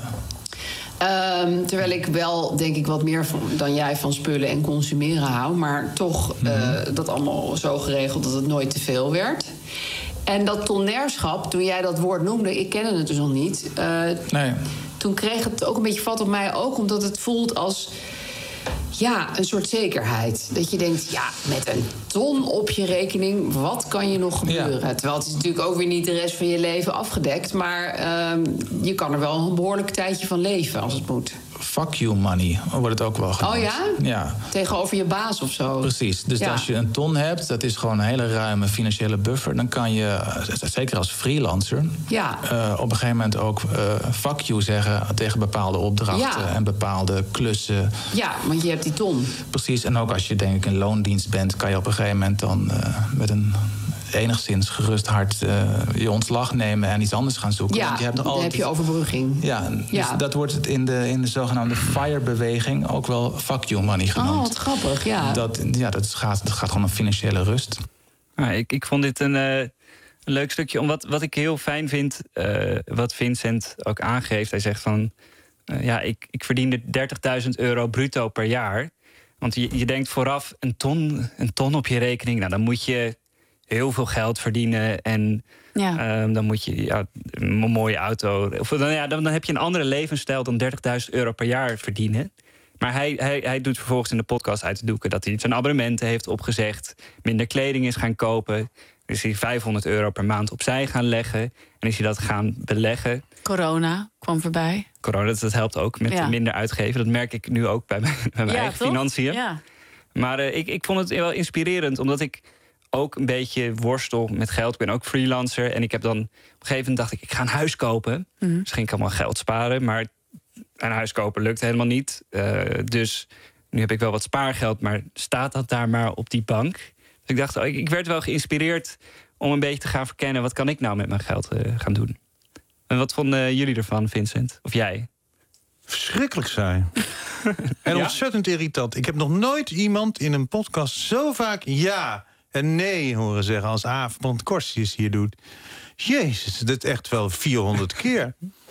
G: Um, terwijl ik wel, denk ik, wat meer van, dan jij van spullen en consumeren hou. Maar toch mm-hmm. uh, dat allemaal zo geregeld dat het nooit te veel werd. En dat tonairschap, toen jij dat woord noemde, ik kende het dus nog niet. Uh,
K: nee.
G: Toen kreeg het ook een beetje vat op mij ook, omdat het voelt als... Ja, een soort zekerheid. Dat je denkt, ja, met een ton op je rekening, wat kan je nog gebeuren? Ja. Terwijl het is natuurlijk ook weer niet de rest van je leven afgedekt. Maar um, je kan er wel een behoorlijk tijdje van leven als het moet.
K: Fuck you money, wordt het ook wel genoemd.
G: Oh ja?
K: Ja.
G: Tegenover je baas of zo?
K: Precies. Dus
G: ja.
K: als je een ton hebt, dat is gewoon een hele ruime financiële buffer. Dan kan je, zeker als freelancer,
G: ja.
K: uh, op een gegeven moment ook uh, fuck you zeggen tegen bepaalde opdrachten ja. en bepaalde klussen.
G: Ja, want je hebt die ton.
K: Precies. En ook als je denk ik in loondienst bent, kan je op een gegeven moment dan uh, met een enigszins gerust hart uh, je ontslag nemen en iets anders gaan zoeken.
G: Ja,
K: want je hebt
G: dan
K: altijd...
G: heb je overbrugging.
K: Ja, dus
G: ja.
K: dat wordt het in de, in de zogenaamde FIRE-beweging ook wel fuck you money genoemd.
G: Oh, wat grappig, ja.
K: Dat, ja, dat gaat, dat gaat gewoon om financiële rust.
E: Nou, ik, ik vond dit een, uh, een leuk stukje. Om wat, wat ik heel fijn vind, uh, wat Vincent ook aangeeft. Hij zegt van, uh, ja, ik, ik verdiende dertigduizend euro bruto per jaar. Want je, je denkt vooraf, een ton, een ton op je rekening, nou, dan moet je heel veel geld verdienen en ja. um, dan moet je ja, een mooie auto. Of dan, ja, dan, dan heb je een andere levensstijl dan dertigduizend euro per jaar verdienen. Maar hij, hij, hij doet vervolgens in de podcast uit te doeken dat hij zijn abonnementen heeft opgezegd, minder kleding is gaan kopen. Is hij vijfhonderd euro per maand opzij gaan leggen en is hij dat gaan beleggen.
D: Corona kwam voorbij.
E: Corona, dat, dat helpt ook met ja. minder uitgeven. Dat merk ik nu ook bij mijn, bij mijn
D: ja,
E: eigen
D: toch?
E: financiën.
D: Ja.
E: Maar uh, ik, ik vond het wel inspirerend, omdat ik ook een beetje worstel met geld. Ik ben ook freelancer. En ik heb dan op een gegeven moment dacht ik, ik ga een huis kopen.
D: Mm-hmm.
E: Dus ging ik allemaal geld sparen. Maar een huis kopen lukt helemaal niet. Uh, dus nu heb ik wel wat spaargeld. Maar staat dat daar maar op die bank? Dus ik dacht, oh, ik, ik werd wel geïnspireerd om een beetje te gaan verkennen, wat kan ik nou met mijn geld uh, gaan doen? En wat vonden jullie ervan, Vincent? Of jij?
C: Verschrikkelijk zijn. En
E: Ja?
C: ontzettend irritant. Ik heb nog nooit iemand in een podcast zo vaak ja en nee horen zeggen als Aaf Korsius hier doet. Jezus, dat is echt wel vierhonderd keer.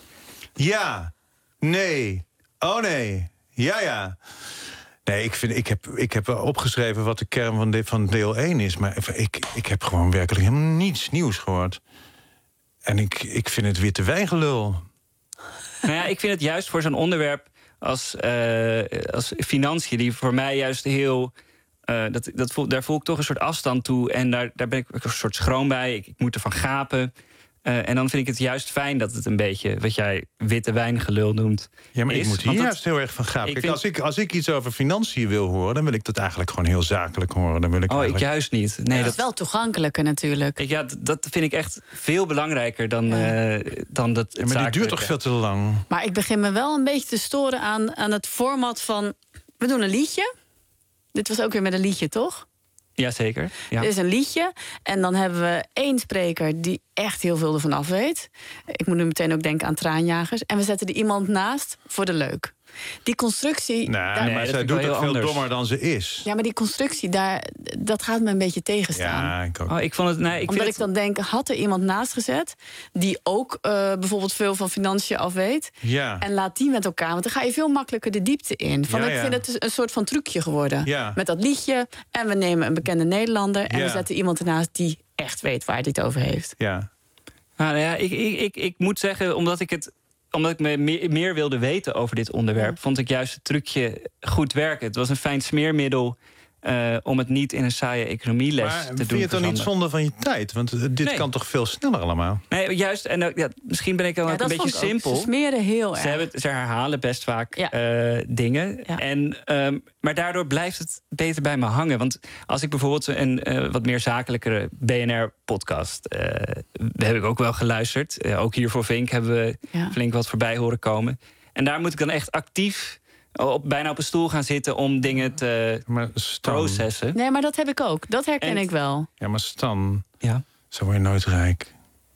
C: Ja, nee, oh nee, ja, ja. Nee, ik, vind, ik, heb, ik heb wel opgeschreven wat de kern van, de, van deel één is. Maar ik, ik heb gewoon werkelijk helemaal niets nieuws gehoord. En ik, ik vind het witte wijngelul.
E: Nou ja, ik vind het juist voor zo'n onderwerp als, uh, als financiën, die voor mij juist heel. Uh, dat, dat voel, daar voel ik toch een soort afstand toe. En daar, daar ben ik een soort schroom bij. Ik, ik moet ervan gapen. Uh, en dan vind ik het juist fijn dat het een beetje, wat jij witte wijngelul noemt.
C: Ja, maar
E: is,
C: ik moet hier
E: dat,
C: juist heel erg van gapen. Kijk,
E: vind,
C: als, ik, als ik iets over financiën wil horen, dan wil ik dat eigenlijk gewoon heel zakelijk horen. Dan wil ik
E: oh,
C: eigenlijk...
E: ik juist niet. Nee,
D: dat
E: dat
D: is wel toegankelijker natuurlijk.
E: Ik, ja, d- dat vind ik echt veel belangrijker dan, ja. uh, dan dat.
C: Ja, maar die duurt toch veel te lang?
D: Maar ik begin me wel een beetje te storen aan, aan het format van, we doen een liedje. Dit was ook weer met een liedje, toch?
E: Jazeker. Ja.
D: Dit is een liedje. En dan hebben we één spreker die echt heel veel ervan af weet. Ik moet nu meteen ook denken aan traanjagers. En we zetten er iemand naast voor de leuk. Die constructie...
C: Nee,
D: daar...
C: nee maar zij doet het veel
E: anders.
C: dommer dan ze is.
D: Ja, maar die constructie, daar, dat gaat me een beetje tegenstaan.
C: Ja, ik ook.
E: Oh, ik vond het, nee, ik
D: Omdat
E: vind
D: ik dan denk, had er iemand naast gezet die ook uh, bijvoorbeeld veel van financiën af weet.
C: Ja.
D: En laat die met elkaar, want dan ga je veel makkelijker de diepte in. Van,
C: Ja,
D: ik
C: ja.
D: vind het een soort van trucje geworden.
C: Ja.
D: Met dat liedje. En we nemen een bekende Nederlander. En
C: Ja.
D: we zetten iemand ernaast die echt weet waar hij het over heeft.
C: Ja.
E: Nou ja, ik, ik, ik, ik moet zeggen, omdat ik het. Omdat ik me meer, meer wilde weten over dit onderwerp,
D: Ja.
E: vond ik juist het trucje goed werken. Het was een fijn smeermiddel uh, om het niet in een saaie economieles
C: Maar
E: te doen.
C: vind je het dan niet
E: verzanden.
C: zonde van je tijd? Want uh, dit
E: Nee.
C: kan toch veel sneller allemaal?
E: Nee, juist. En uh, ja, misschien ben ik dan
D: Ja,
E: ook
D: dat
E: een beetje
D: vond ik ook.
E: simpel.
D: Ze smeren heel erg.
E: Ze, hebben, ze herhalen best vaak
D: Ja.
E: uh, dingen.
D: Ja.
E: En, um, maar daardoor blijft het beter bij me hangen. Want als ik bijvoorbeeld een uh, wat meer zakelijkere B N R-podcast... Uh, heb ik ook wel geluisterd. Uh, ook hier voor Vink hebben we
D: Ja.
E: flink wat voorbij horen komen. En daar moet ik dan echt actief op, bijna op een stoel gaan zitten om dingen te
C: Maar Stan,
E: processen.
D: Nee, maar dat heb ik ook. Dat herken
E: En-
D: ik wel.
C: ja, maar Stan,
E: Ja.
C: zo word je nooit rijk.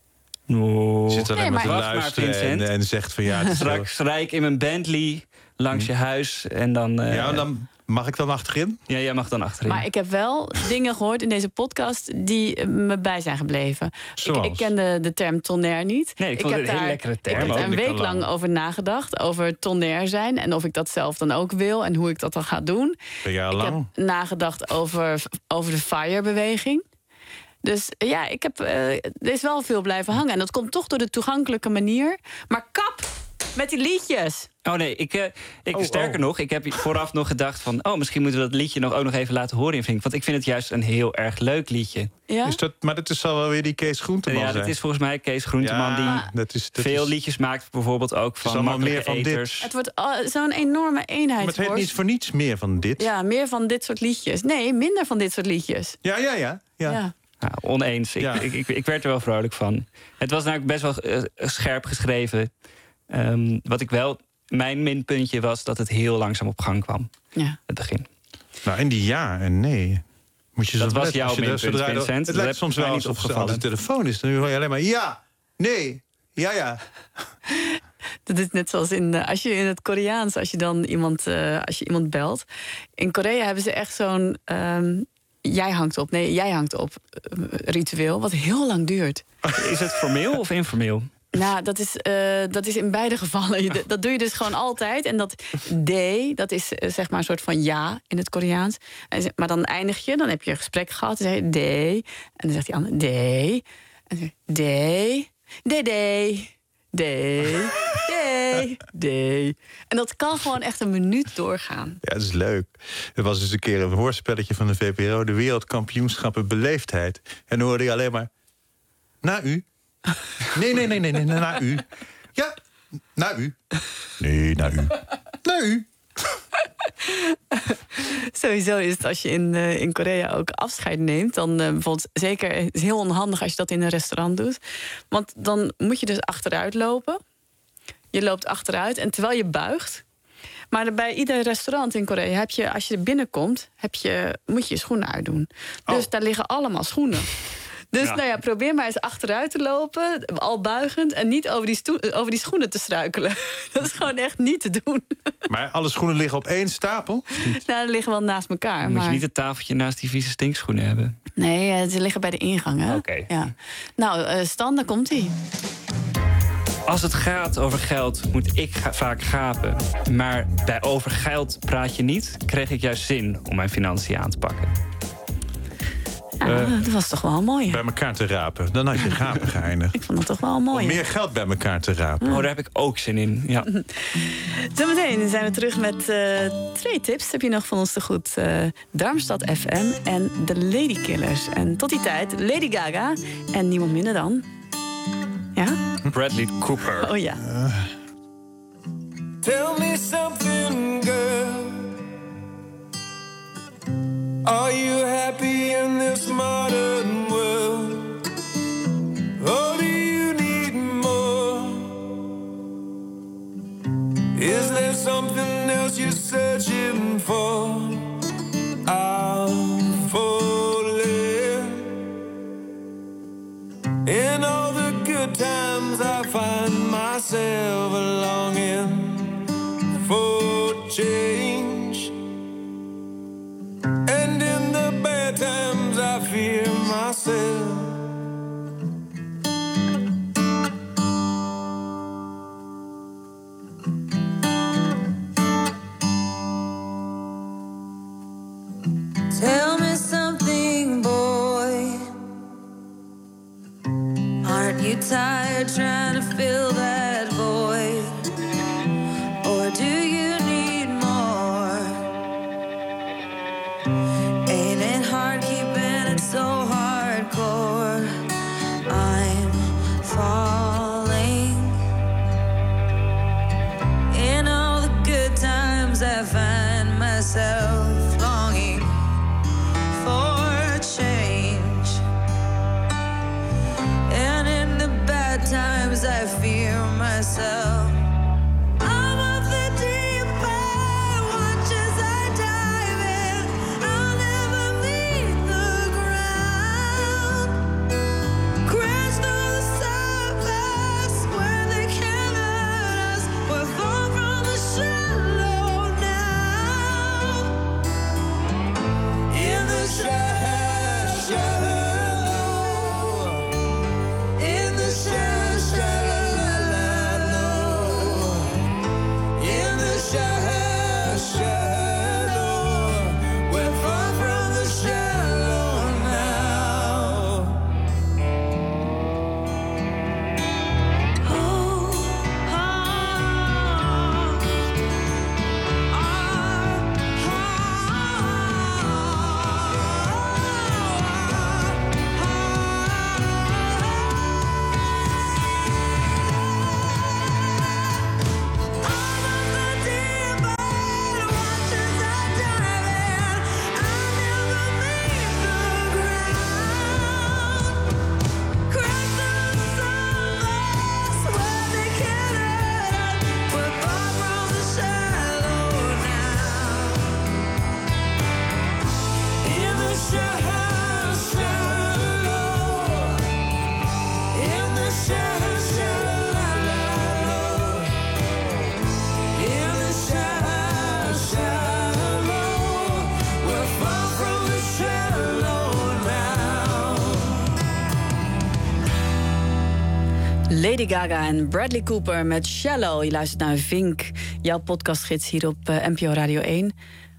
E: No.
C: Je zit alleen
D: Nee,
C: maar te
D: maar-
E: Wacht maar,
C: luisteren en,
E: Vincent.
C: en zegt van ja... Het is zo-
E: Straks rijk in mijn Bentley langs je huis. En dan, uh,
C: ja, dan mag ik dan achterin?
E: ja, jij mag dan achterin.
D: Maar ik heb wel dingen gehoord in deze podcast die me bij zijn gebleven. Ik,
C: Zoals?
D: ik kende de term tonner niet.
E: Nee, ik vond het een heel lekkere term
D: Ik heb
E: ook.
D: er een week
C: Nicolas.
D: lang over nagedacht. Over tonner zijn. En of ik dat zelf dan ook wil. En hoe ik dat dan ga doen.
C: Een jaar
D: Ik
C: lang?
D: heb nagedacht over, over de FIRE-beweging. Dus ja, ik heb, uh, er is wel veel blijven hangen. En dat komt toch door de toegankelijke manier. Maar kap met die liedjes.
E: Oh nee, ik, uh, ik
C: Oh,
E: sterker
C: oh.
E: nog, ik heb vooraf nog gedacht van... oh, misschien moeten we dat liedje nog ook nog even laten horen in Vink. Want ik vind het juist een heel erg leuk liedje.
D: Ja?
C: Is dat, maar dat is zal wel weer die Kees Groenteman
E: ja, dat
C: zijn.
E: is volgens mij Kees Groenteman...
C: Ja,
E: die
C: dat is, dat
E: veel
C: is,
E: liedjes maakt, bijvoorbeeld ook
C: is
E: van
C: allemaal
E: makkelijke
C: meer van dit.
E: eters.
D: Het wordt uh, zo'n enorme eenheid.
C: Maar het heet niet voor niets meer van dit.
D: Ja, meer van dit soort liedjes. Nee, minder van dit soort liedjes.
C: ja, ja. ja, ja.
D: Ja.
E: Nou, oneens. Ik,
C: Ja.
E: ik, ik, ik werd er wel vrolijk van. Het was namelijk best wel uh, scherp geschreven. Um, wat ik wel... Mijn minpuntje was dat het heel langzaam op gang kwam.
D: Ja.
E: Het begin.
C: Nou, en die ja en nee. Moet je
E: Dat
C: zo
E: was
C: letten.
E: jouw
C: Als je daar
E: minpunt,
C: zodra je-
E: Vincent.
C: Het
E: Dat
C: lijkt
E: heb
C: soms
E: mij
C: wel
E: niet
C: alsof
E: opgevallen.
C: als de telefoon is. Dan hoor je alleen maar ja, nee, ja, ja.
D: Dat is net zoals in, uh, als je in het Koreaans, als je dan iemand, uh, als je iemand belt. In Korea hebben ze echt zo'n um, jij hangt op, nee, jij hangt op uh, ritueel, wat heel lang duurt.
E: Is het formeel of informeel?
D: Nou, dat is, uh, dat is in beide gevallen. Je- Dat doe je dus gewoon altijd. En dat D, dat is uh, zeg maar een soort van ja in het Koreaans. En ze- Maar dan eindig je, dan heb je een gesprek gehad. Dan zeg je D. En dan zegt die ander D. En dan zeg je D. D, D. D. D. D. En dat kan gewoon echt een minuut doorgaan.
C: Ja, dat is leuk. Er was dus een keer een hoorspelletje van de V P R O... de wereldkampioenschappen beleefdheid. En dan hoorde je alleen maar... Na u. Nee, nee, nee, nee, nee, na u. Ja, na u. Nee, na u. Na u.
D: Sowieso is het als je in, uh, in Korea ook afscheid neemt... dan uh, bijvoorbeeld, zeker, het is heel onhandig als je dat in een restaurant doet. Want dan moet je dus achteruit lopen. Je loopt achteruit en terwijl je buigt... Maar bij ieder restaurant in Korea heb je, als je er binnenkomt, heb je, moet je je schoenen uitdoen. Dus oh. daar liggen allemaal schoenen. Dus ja. nou ja, probeer maar eens achteruit te lopen, al buigend... en niet over die, sto- over die schoenen te struikelen. Dat is gewoon echt niet te doen.
C: Maar alle schoenen liggen op één stapel?
D: Nou, die liggen wel naast elkaar.
E: Dan
D: maar...
E: moet je niet het tafeltje naast die vieze stinkschoenen hebben?
D: Nee, ze liggen bij de ingang. Oké.
E: Okay.
D: Ja. Nou, uh, Stan, daar komt-ie.
E: Als het gaat over geld, moet ik ga- vaak gapen. Maar bij over geld praat je niet, kreeg ik juist zin om mijn financiën aan te pakken.
D: Ja, uh, dat was toch wel mooi.
C: Bij elkaar te rapen. Dan had je gapen geëindigd.
D: Ik vond het toch wel mooi.
C: Om meer geld bij elkaar te rapen.
E: Oh, daar heb ik ook zin in, ja.
D: Zometeen zijn we terug met uh, twee tips. Heb je nog van ons te goed? Uh, Darmstad F M en de Ladykillers. En tot die tijd Lady Gaga en niemand minder dan... Ja?
E: Bradley Cooper.
D: Oh ja.
L: Uh. Tell me something, girl. Are you happy in this modern world? Or do you need more? Is there something else you're searching for? I'm falling. In all the good times I find myself longing for change. And in the bad times I fear myself. Tell me something, boy. Aren't you tired trying to fill that void? Or do you need more? Ain't it hard keeping it so hardcore? I'm falling. In all the good times I find myself longing for change. And in the bad times I fear myself.
D: Lady Gaga en Bradley Cooper met Shallow. Je luistert naar Vink, jouw podcastgids hier op uh, N P O Radio één.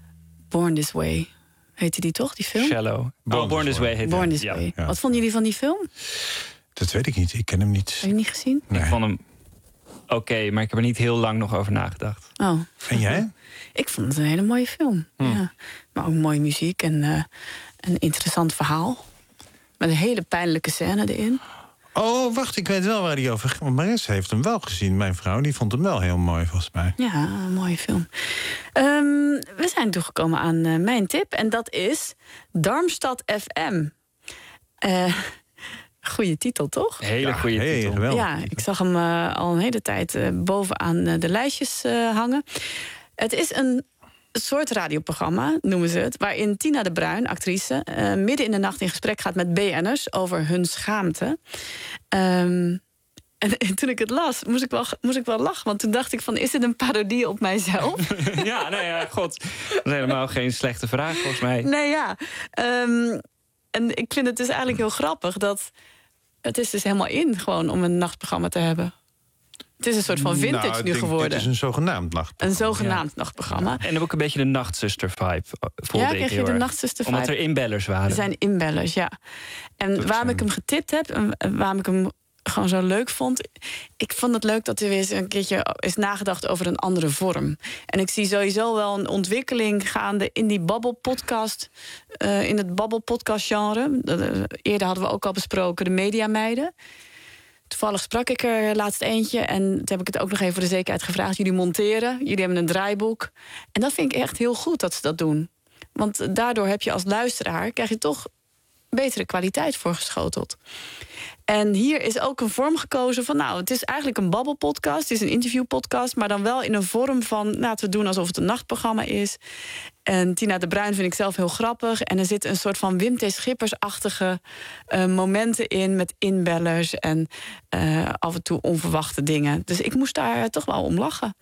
D: Born This Way. Heette die toch, die film?
E: Shallow. Born, Born This Way heet
D: Born This Way. Ja. Ja. Wat vonden jullie van die film?
C: Dat weet ik niet, ik ken hem niet.
D: Heb je niet gezien?
E: Nee. Ik vond hem oké, okay, maar ik heb er niet heel lang nog over nagedacht.
D: Oh.
C: En jij?
D: Ik vond het een hele mooie film. Hmm. Ja. Maar ook mooie muziek en uh, een interessant verhaal. Met een hele pijnlijke scène erin.
C: Oh, wacht, ik weet wel waar die over gaat. Want Maris heeft hem wel gezien, mijn vrouw. Die vond hem wel heel mooi, volgens mij.
D: Ja, een mooie film. Um, we zijn toegekomen aan uh, mijn tip. En dat is Darmstad F M. Uh, goeie titel, toch?
E: Hele goede
C: hey,
E: titel.
C: Geweldig.
D: Ja, ik zag hem uh, al een hele tijd uh, bovenaan uh, de lijstjes uh, hangen. Het is een soort radioprogramma, noemen ze het... waarin Tina de Bruin, actrice, uh, midden in de nacht in gesprek gaat met B N'ers over hun schaamte. Um, en, en toen ik het las, moest ik, wel, moest ik wel lachen. Want toen dacht ik van, is dit een parodie op mijzelf?
E: Ja, nee, ja, god. Dat is helemaal geen slechte vraag, volgens mij.
D: Nee, ja. Um, en ik vind het dus eigenlijk heel grappig dat... het is dus helemaal in gewoon om een nachtprogramma te hebben. Het is een soort van vintage
C: nou, ik
D: nu
C: denk,
D: geworden.
C: Het is een zogenaamd nachtprogramma.
D: Een zogenaamd ja. nachtprogramma.
E: En ook een beetje de nachtzuster-vibe, voelde
D: ja,
E: ik
D: kreeg je
E: heel
D: de
E: erg.
D: nachtzuster-vibe.
E: Omdat er inbellers waren.
D: Er zijn inbellers, ja. En dat waarom zijn... ik hem getipt heb... en waarom ik hem gewoon zo leuk vond... ik vond het leuk dat er weer eens een keertje is nagedacht over een andere vorm. En ik zie sowieso wel een ontwikkeling gaande in die babbelpodcast... Uh, in het babbelpodcast-genre. Uh, eerder hadden we ook al besproken de Mediameiden. Toevallig sprak ik er laatst eentje... en toen heb ik het ook nog even voor de zekerheid gevraagd. Jullie monteren, jullie hebben een draaiboek. En dat vind ik echt heel goed dat ze dat doen. Want daardoor heb je als luisteraar... krijg je toch betere kwaliteit voorgeschoteld. En hier is ook een vorm gekozen van... nou, het is eigenlijk een babbelpodcast, het is een interviewpodcast... maar dan wel in een vorm van, laten we doen alsof het een nachtprogramma is. En Tina de Bruin vind ik zelf heel grappig. En er zitten een soort van Wim T. Schippers-achtige uh, momenten in... met inbellers en uh, af en toe onverwachte dingen. Dus ik moest daar uh, toch wel om lachen.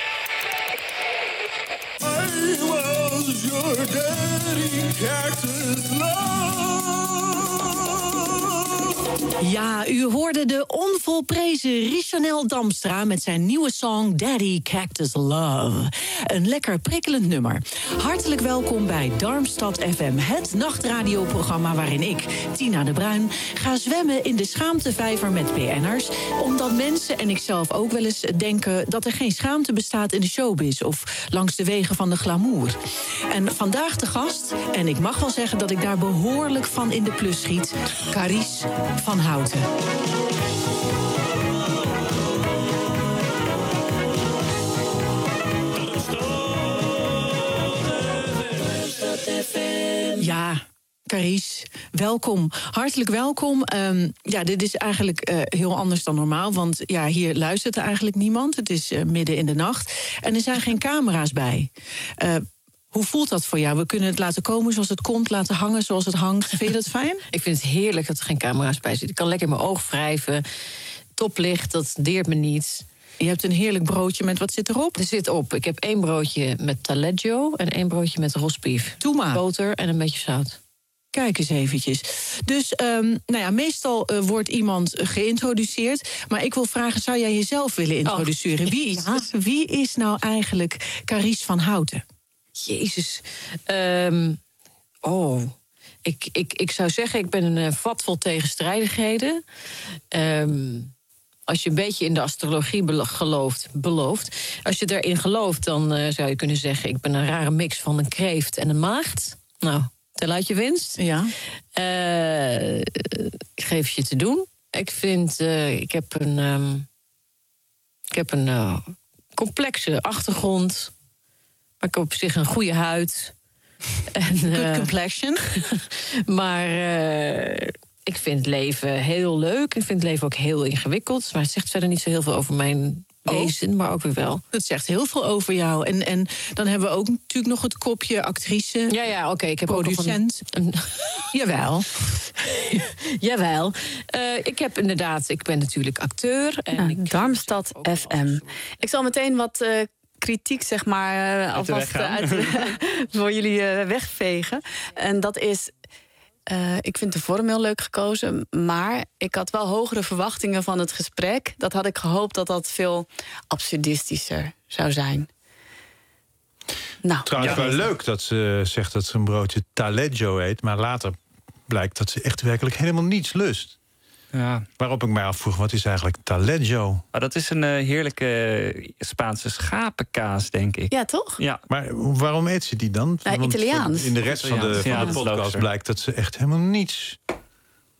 L: I was your daddy cactus love.
M: Ja, u hoorde de onvolprezen Richanel Damstra met zijn nieuwe song Daddy Cactus Love. Een lekker prikkelend nummer. Hartelijk welkom bij Darmstad F M, het nachtradioprogramma waarin ik, Tina de Bruin, ga zwemmen in de schaamtevijver met B N'ers, omdat mensen en ikzelf ook wel eens denken dat er geen schaamte bestaat in de showbiz of langs de wegen van de glamour. En vandaag de gast, en ik mag wel zeggen dat ik daar behoorlijk van in de plus schiet, Carice van Houten. Ja, Carice, welkom. Hartelijk welkom. Um, ja, dit is eigenlijk uh, heel anders dan normaal, want ja, hier luistert er eigenlijk niemand. Het is uh, midden in de nacht en er zijn geen camera's bij. Uh, Hoe voelt dat voor jou? We kunnen het laten komen zoals het komt, laten hangen zoals het hangt. Vind je dat fijn?
N: Ik vind het heerlijk dat er geen camera's bij zitten. Ik kan lekker in mijn oog wrijven. Toplicht, dat deert me niet.
M: Je hebt een heerlijk broodje met, wat zit erop?
N: Er zit op. Ik heb één broodje met taleggio en één broodje met rosbief.
M: Doe maar.
N: Boter en een beetje zout.
M: Kijk eens eventjes. Dus um, nou ja, meestal uh, wordt iemand geïntroduceerd. Maar ik wil vragen, zou jij jezelf willen introduceren? Oh. Wie, is, ja. wie is nou eigenlijk Carice van Houten?
N: Jezus. Um, oh. Ik, ik, ik zou zeggen, ik ben een uh, vat vol tegenstrijdigheden. Um, als je een beetje in de astrologie belo- gelooft, belooft. Als je daarin gelooft, dan uh, zou je kunnen zeggen... ik ben een rare mix van een kreeft en een maagd. Nou, tel uit je winst.
M: Ja.
N: Uh, ik geef je te doen. Ik vind, uh, ik heb een... Um, ik heb een uh, complexe achtergrond... Maar ik heb op zich een goede huid. En,
M: Good
N: uh,
M: complexion.
N: maar uh, ik vind het leven heel leuk. Ik vind het leven ook heel ingewikkeld. Maar het zegt verder niet zo heel veel over mijn wezen, oh. maar ook weer wel.
M: Het zegt heel veel over jou. En, en dan hebben we ook natuurlijk nog het kopje actrice.
N: Ja, ja, oké. Okay, ik heb
M: producent.
N: Ook een, een,
M: Jawel.
N: Jawel. Uh, ik heb inderdaad, ik ben natuurlijk acteur. En
D: ja,
N: ik
D: Darmstad F M. Ik zal meteen wat... Uh, kritiek, zeg maar, uh, alvast uh, uit de, voor jullie uh, wegvegen. En dat is, uh, ik vind de vorm heel leuk gekozen, maar ik had wel hogere verwachtingen van het gesprek. Dat had ik gehoopt dat dat veel absurdistischer zou zijn. Nou,
C: Trouwens,
D: ja.
C: wel leuk dat ze zegt dat ze een broodje taleggio eet, maar later blijkt dat ze echt werkelijk helemaal niets lust.
E: Ja.
C: Waarop ik mij afvroeg, wat is eigenlijk taleggio?
E: Maar dat is een uh, heerlijke Spaanse schapenkaas, denk ik.
D: Ja, toch?
E: Ja.
C: Maar waarom eet ze die dan?
D: Uh, Italiaans.
C: In de rest van de, van
E: ja,
C: de podcast
E: logischer.
C: blijkt dat ze echt helemaal niets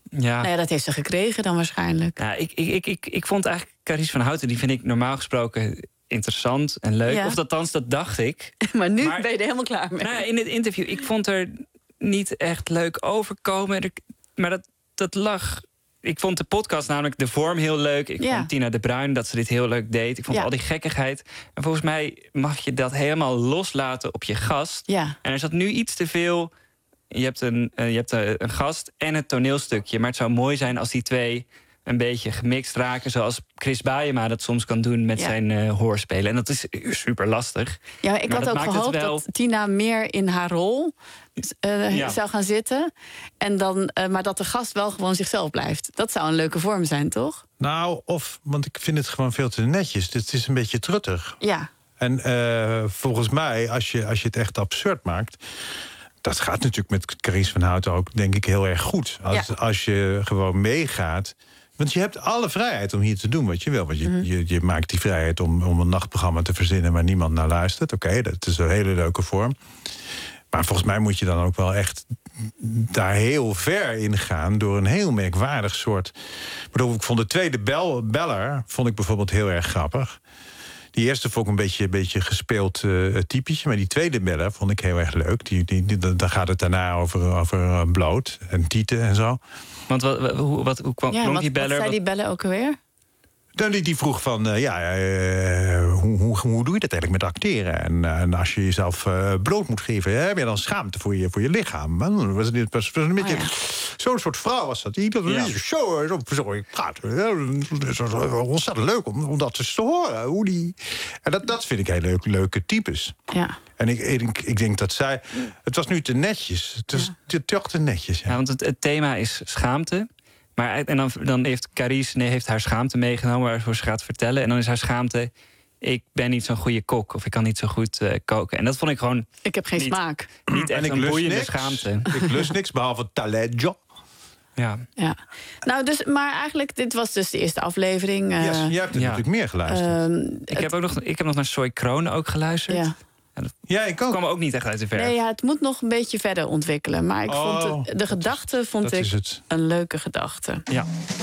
E: Ja.
D: Nou ja, dat heeft ze gekregen dan waarschijnlijk.
E: Ja, ik, ik, ik, ik, ik vond eigenlijk Carice van Houten, die vind ik normaal gesproken interessant en leuk.
D: Ja.
E: Of althans, dat dacht ik.
D: Maar nu
E: Maar-
D: ben je er helemaal klaar mee.
E: Nou ja, in het interview, ik vond er niet echt leuk overkomen. Er- Maar dat, dat lag... Ik vond de podcast namelijk de vorm heel leuk. Ik
D: Ja.
E: vond Tina de Bruin dat ze dit heel leuk deed. Ik vond
D: Ja.
E: al die gekkigheid. En volgens mij mag je dat helemaal loslaten op je gast.
D: Ja.
E: En er zat nu iets te veel... Je hebt een, eh, je hebt eh, een gast en het toneelstukje. Maar het zou mooi zijn als die twee een beetje gemixt raken. Zoals Chris Baaema dat soms kan doen met
D: Ja.
E: zijn eh, hoorspelen. En dat is super lastig.
D: Ja, maar ik
E: Maar
D: had
E: dat
D: ook
E: maakt het
D: gehoopt
E: wel-
D: dat Tina meer in haar rol eh,
E: Ja.
D: zou gaan zitten. En dan, eh, maar dat de gast wel gewoon zichzelf blijft. Dat zou een leuke vorm zijn, toch?
C: Nou, of, want ik vind het gewoon veel te netjes. Het is een beetje truttig.
D: Ja.
C: En eh, volgens mij, als je, als je het echt absurd maakt... dat gaat natuurlijk met Carice van Houten ook, denk ik, heel erg goed. Als,
D: Ja.
C: als je gewoon meegaat... Want je hebt alle vrijheid om hier te doen wat je wil. Want je,
D: Mhm.
C: je, je maakt die vrijheid om, om een nachtprogramma te verzinnen... waar niemand naar luistert. Oké, dat is een hele leuke vorm. Maar volgens mij moet je dan ook wel echt daar heel ver in gaan... door een heel merkwaardig soort... Ik bedoel, ik vond de tweede bel, beller vond ik bijvoorbeeld heel erg grappig. Die eerste vond ik een beetje, een beetje gespeeld uh, typetje. Maar die tweede beller vond ik heel erg leuk. Die, die, die, daar gaat het daarna over, over uh, bloot en tieten en zo.
E: Want wat, wat, hoe, wat, hoe kwam
D: Ja,
E: klonk
D: wat,
E: die beller?
D: wat zei
E: Wat-
D: die bellen ook alweer?
C: Dan die, die vroeg van, uh, ja, uh, hoe, hoe, hoe doe je dat eigenlijk met acteren? En, uh, en als je jezelf uh, bloot moet geven, hè, heb je dan schaamte voor je, voor je lichaam? En was het was, was een beetje,
D: Oh, ja.
C: zo'n soort vrouw was dat. Die dat
E: Ja.
C: zo, zo, zo ik praat. Het is ontzettend leuk om, om dat eens te horen. Hoe die... En dat, dat vind ik heel leuk, leuke types.
D: Ja.
C: En ik, ik, ik denk dat zij... Het was nu te netjes. Het was te, toch te netjes. Ja.
E: Ja, want het, het thema is schaamte. Maar, uit- en dan, dan heeft Carice nee, heeft haar schaamte meegenomen waarvoor ze gaat vertellen. En dan is haar schaamte, ik ben niet zo'n goede kok. Of ik kan niet zo goed eh, koken. En dat vond ik gewoon
D: Ik heb geen
E: Niet-
D: smaak.
E: niet
C: En
E: echt
C: ik
E: een
C: lust
E: boeiende
C: niks.
E: schaamte.
C: Ik lust niks, behalve talento.
E: Ja.
D: Ja. Nou, dus, maar eigenlijk, dit was dus de eerste aflevering. eh,
C: Yes, jij hebt er
E: ja.
C: natuurlijk meer geluisterd.
D: ehm,
E: Ik heb ook nog, ik heb nog naar Soy Kronen ook geluisterd.
D: ja.
C: ja, ik ook.
E: kwam ook niet echt uit de verf.
D: Nee, ja, het moet nog een beetje verder ontwikkelen. Maar ik
C: Oh,
D: vond het, de gedachte vond
C: dat
D: ik
C: is het.
D: een leuke gedachte.
E: Ja.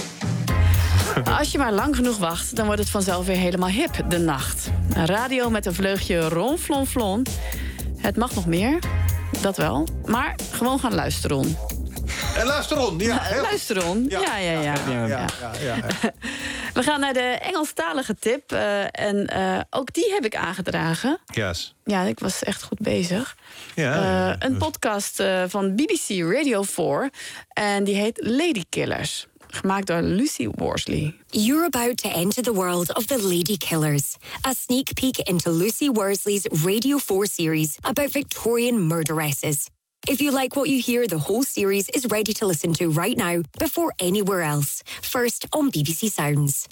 D: Als je maar lang genoeg wacht, dan wordt het vanzelf weer helemaal hip, de nacht. Een radio met een vleugje ronflonflon. Het mag nog meer, dat wel. Maar gewoon gaan luisteren.
C: En luister on. Ja, heel goed.
D: Luisteren, ja, ja, ja. ja.
C: Ja, ja, ja, ja.
D: We gaan naar de Engelstalige tip. eh, en eh, ook die heb ik aangedragen.
C: Yes.
D: Ja, ik was echt goed bezig.
C: Ja,
D: Eh,
C: ja,
D: een
C: dus-
D: podcast eh, van B B C Radio four. En die heet Lady Killers. Gemaakt door Lucy Worsley.
O: You're about to enter the world of the Lady Killers, a sneak peek into Lucy Worsley's Radio four series about Victorian murderesses. If you like what you hear, the whole series is ready to listen to right now before anywhere else. First on B B C Sounds.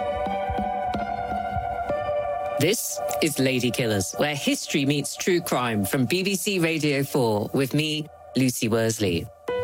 P: This is Lady Killers, where history meets true crime from B B C Radio four with me, Lucy Worsley.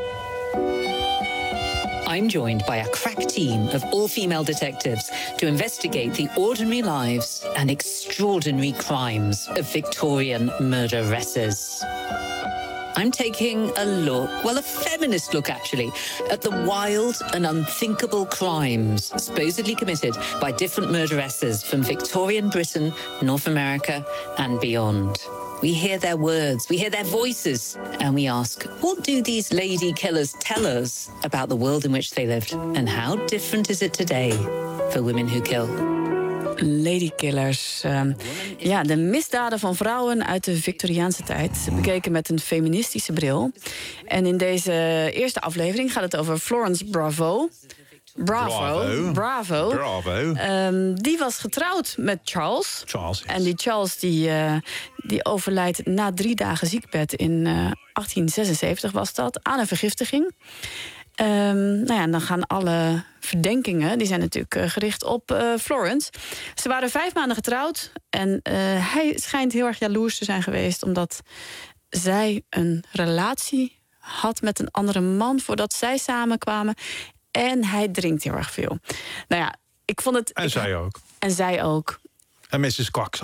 P: I'm joined by a crack team of all-female detectives to investigate the ordinary lives and extraordinary crimes of Victorian murderesses. I'm taking a look, well, a feminist look actually, at the wild and unthinkable crimes supposedly committed by different murderesses from Victorian Britain, North America, and beyond. We hear their words, we hear their voices, and we ask, what do these lady killers tell us about the world in which they lived? And how different is it today for women who kill?
D: Ladykillers. Uh, ja, de misdaden van vrouwen uit de Victoriaanse tijd. Bekeken met een feministische bril. En in deze eerste aflevering gaat het over Florence Bravo. Bravo.
C: Bravo.
D: Bravo.
C: Bravo.
D: Um, die was getrouwd met Charles.
C: Charles, yes.
D: En die Charles die, uh, die overlijdt na drie dagen ziekbed in uh, achttien zesenzeventig was dat, aan een vergiftiging. Um, nou ja, en dan gaan alle verdenkingen, die zijn natuurlijk uh, gericht op uh, Florence. Ze waren vijf maanden getrouwd en uh, hij schijnt heel erg jaloers te zijn geweest, omdat zij een relatie had met een andere man voordat zij samenkwamen. En hij drinkt heel erg veel. Nou ja, ik vond het...
C: En zij ook.
D: En zij ook.
C: En missus Cox ook.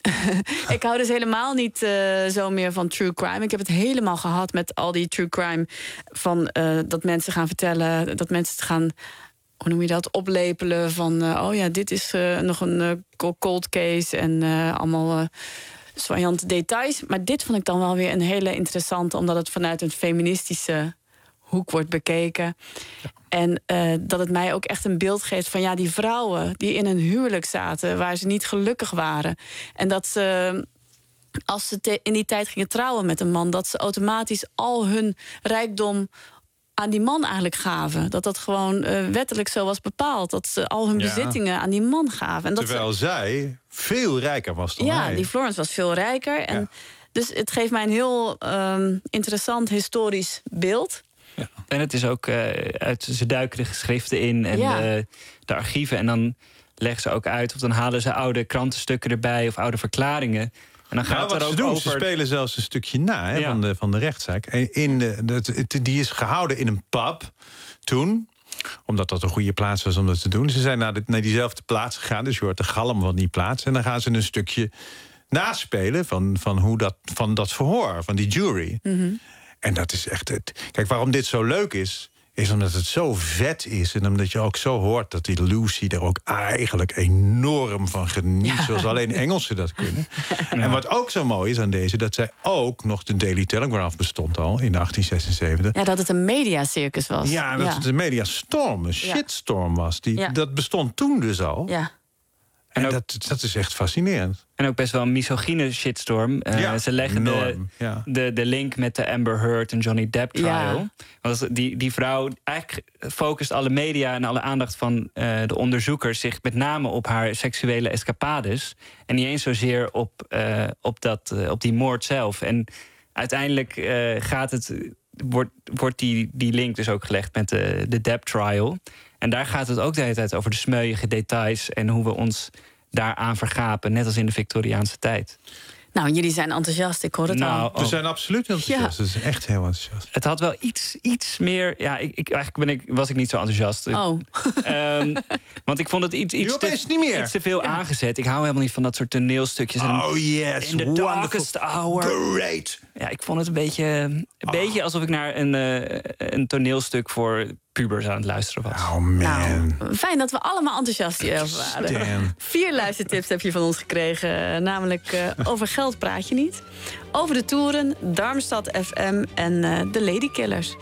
D: Ik hou dus helemaal niet uh, zo meer van true crime. Ik heb het helemaal gehad met al die true crime. Van uh, dat mensen gaan vertellen, dat mensen het gaan... hoe noem je dat, oplepelen van... Uh, oh ja, dit is uh, nog een uh, cold case en uh, allemaal uh, soignante details. Maar dit vond ik dan wel weer een hele interessante... omdat het vanuit een feministische hoek wordt bekeken. Ja. En uh, dat het mij ook echt een beeld geeft van... ja, die vrouwen die in een huwelijk zaten... waar ze niet gelukkig waren. En dat ze... als ze te, in die tijd gingen trouwen met een man... dat ze automatisch al hun rijkdom... aan die man eigenlijk gaven. Dat dat gewoon uh, wettelijk zo was bepaald. Dat ze al hun ja. bezittingen aan die man gaven. En dat
C: Terwijl
D: ze,
C: zij veel rijker was dan
D: ja,
C: hij.
D: die Florence was veel rijker. En ja. Dus het geeft mij een heel um, interessant historisch beeld.
E: Ja. En het is ook uh, uit, ze duiken de geschriften in en ja. de, de archieven. En dan leggen ze ook uit, of dan halen ze oude krantenstukken erbij... of oude verklaringen. En dan gaat
C: nou, wat
E: er ook
C: ze doen,
E: over...
C: ze spelen zelfs een stukje na hè, ja. van, de, van de rechtszaak. In de, de, die is gehouden in een pub toen, omdat dat een goede plaats was om dat te doen. Ze zijn naar, de, naar diezelfde plaats gegaan, dus je hoort de galm van die plaats. En dan gaan ze een stukje naspelen van, van, hoe dat, van dat verhoor, van die jury.
D: Mm-hmm.
C: En dat is echt het. Kijk, waarom dit zo leuk is... is omdat het zo vet is. En omdat je ook zo hoort dat die Lucy er ook eigenlijk enorm van geniet. Ja. Zoals alleen Engelsen dat kunnen. Ja. En wat ook zo mooi is aan deze... dat zij ook nog de Daily Telegraph bestond al in achttien zesenzeventig.
D: Ja, dat het een mediacircus was.
C: Ja, dat ja. het een mediastorm, een shitstorm was. Die,
D: ja.
C: Dat bestond toen dus al.
D: Ja.
C: En, en dat, dat is echt fascinerend.
E: En ook best wel een misogyne shitstorm. Uh, ja, ze leggen de, ja. de, de link met de Amber Heard en Johnny Depp trial. Ja. Want die, die vrouw, eigenlijk focust alle media en alle aandacht van uh, de onderzoekers... zich met name op haar seksuele escapades. En niet eens zozeer op, uh, op, dat, uh, op die moord zelf. En uiteindelijk uh, gaat het, wordt, wordt die, die link dus ook gelegd met de, de Depp trial. En daar gaat het ook de hele tijd over de smeuïge details... en hoe we ons daaraan vergapen, net als in de Victoriaanse tijd.
D: Nou, jullie zijn enthousiast, ik hoor het
E: nou,
D: al.
C: We zijn absoluut enthousiast,
D: ja.
C: Dat is echt heel enthousiast.
E: Het had wel iets, iets meer... Ja, ik, ik, eigenlijk ben ik, was ik niet zo enthousiast.
D: Oh.
E: Um, want ik vond het iets, iets, te,
C: niet meer.
E: iets te veel ja. aangezet. Ik hou helemaal niet van dat soort toneelstukjes.
C: Oh yes,
E: in the darkest hour.
C: Great.
E: Ja, ik vond het een beetje, een oh. beetje alsof ik naar een, uh, een toneelstuk voor pubers aan het luisteren was.
C: Oh man.
D: Nou, fijn dat we allemaal enthousiast hierover waren. Damn. Vier luistertips heb je van ons gekregen. Namelijk uh, over geld praat je niet. Over de toeren, Darmstad F M en uh, de Ladykillers.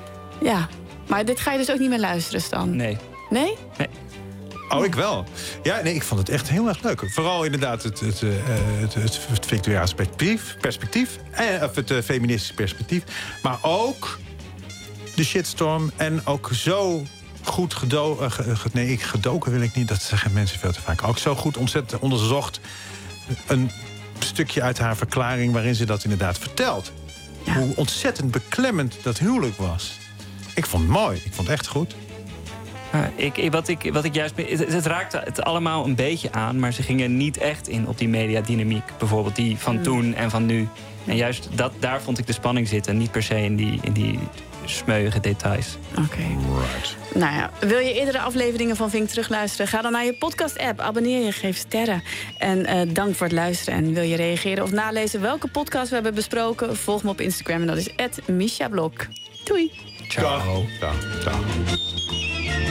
D: Ja, maar dit ga je dus ook niet meer luisteren, Stan?
E: Nee.
D: Nee?
E: Nee.
C: Oh, ik wel. Ja, nee, ik vond het echt heel erg leuk. Vooral inderdaad het, het, uh, het, het, het Victoriaanse perspectief, perspectief eh, of het uh, feministische perspectief. Maar ook de shitstorm en ook zo goed gedoken... Uh, ge, nee, ik gedoken wil ik niet, dat zeggen mensen veel te vaak. Ook zo goed ontzettend onderzocht een stukje uit haar verklaring... waarin ze dat inderdaad vertelt. Ja. Hoe ontzettend beklemmend dat huwelijk was. Ik vond het mooi, ik vond het echt goed.
E: Ja, ik, wat, ik, wat ik juist... Het, het raakte het allemaal een beetje aan... maar ze gingen niet echt in op die mediadynamiek. Bijvoorbeeld die van mm. toen en van nu. En juist dat, daar vond ik de spanning zitten. Niet per se in die, in die smeuïge details.
D: Oké. Okay.
C: Right.
D: Nou ja, wil je eerdere afleveringen van Vink terugluisteren? Ga dan naar je podcast-app, abonneer je, geef sterren. En uh, dank voor het luisteren. En wil je reageren of nalezen welke podcast we hebben besproken? Volg me op Instagram en dat is at Misha Blok. Doei.
C: Ciao. Ciao. Ciao.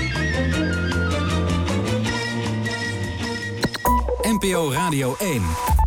B: N P O Radio één.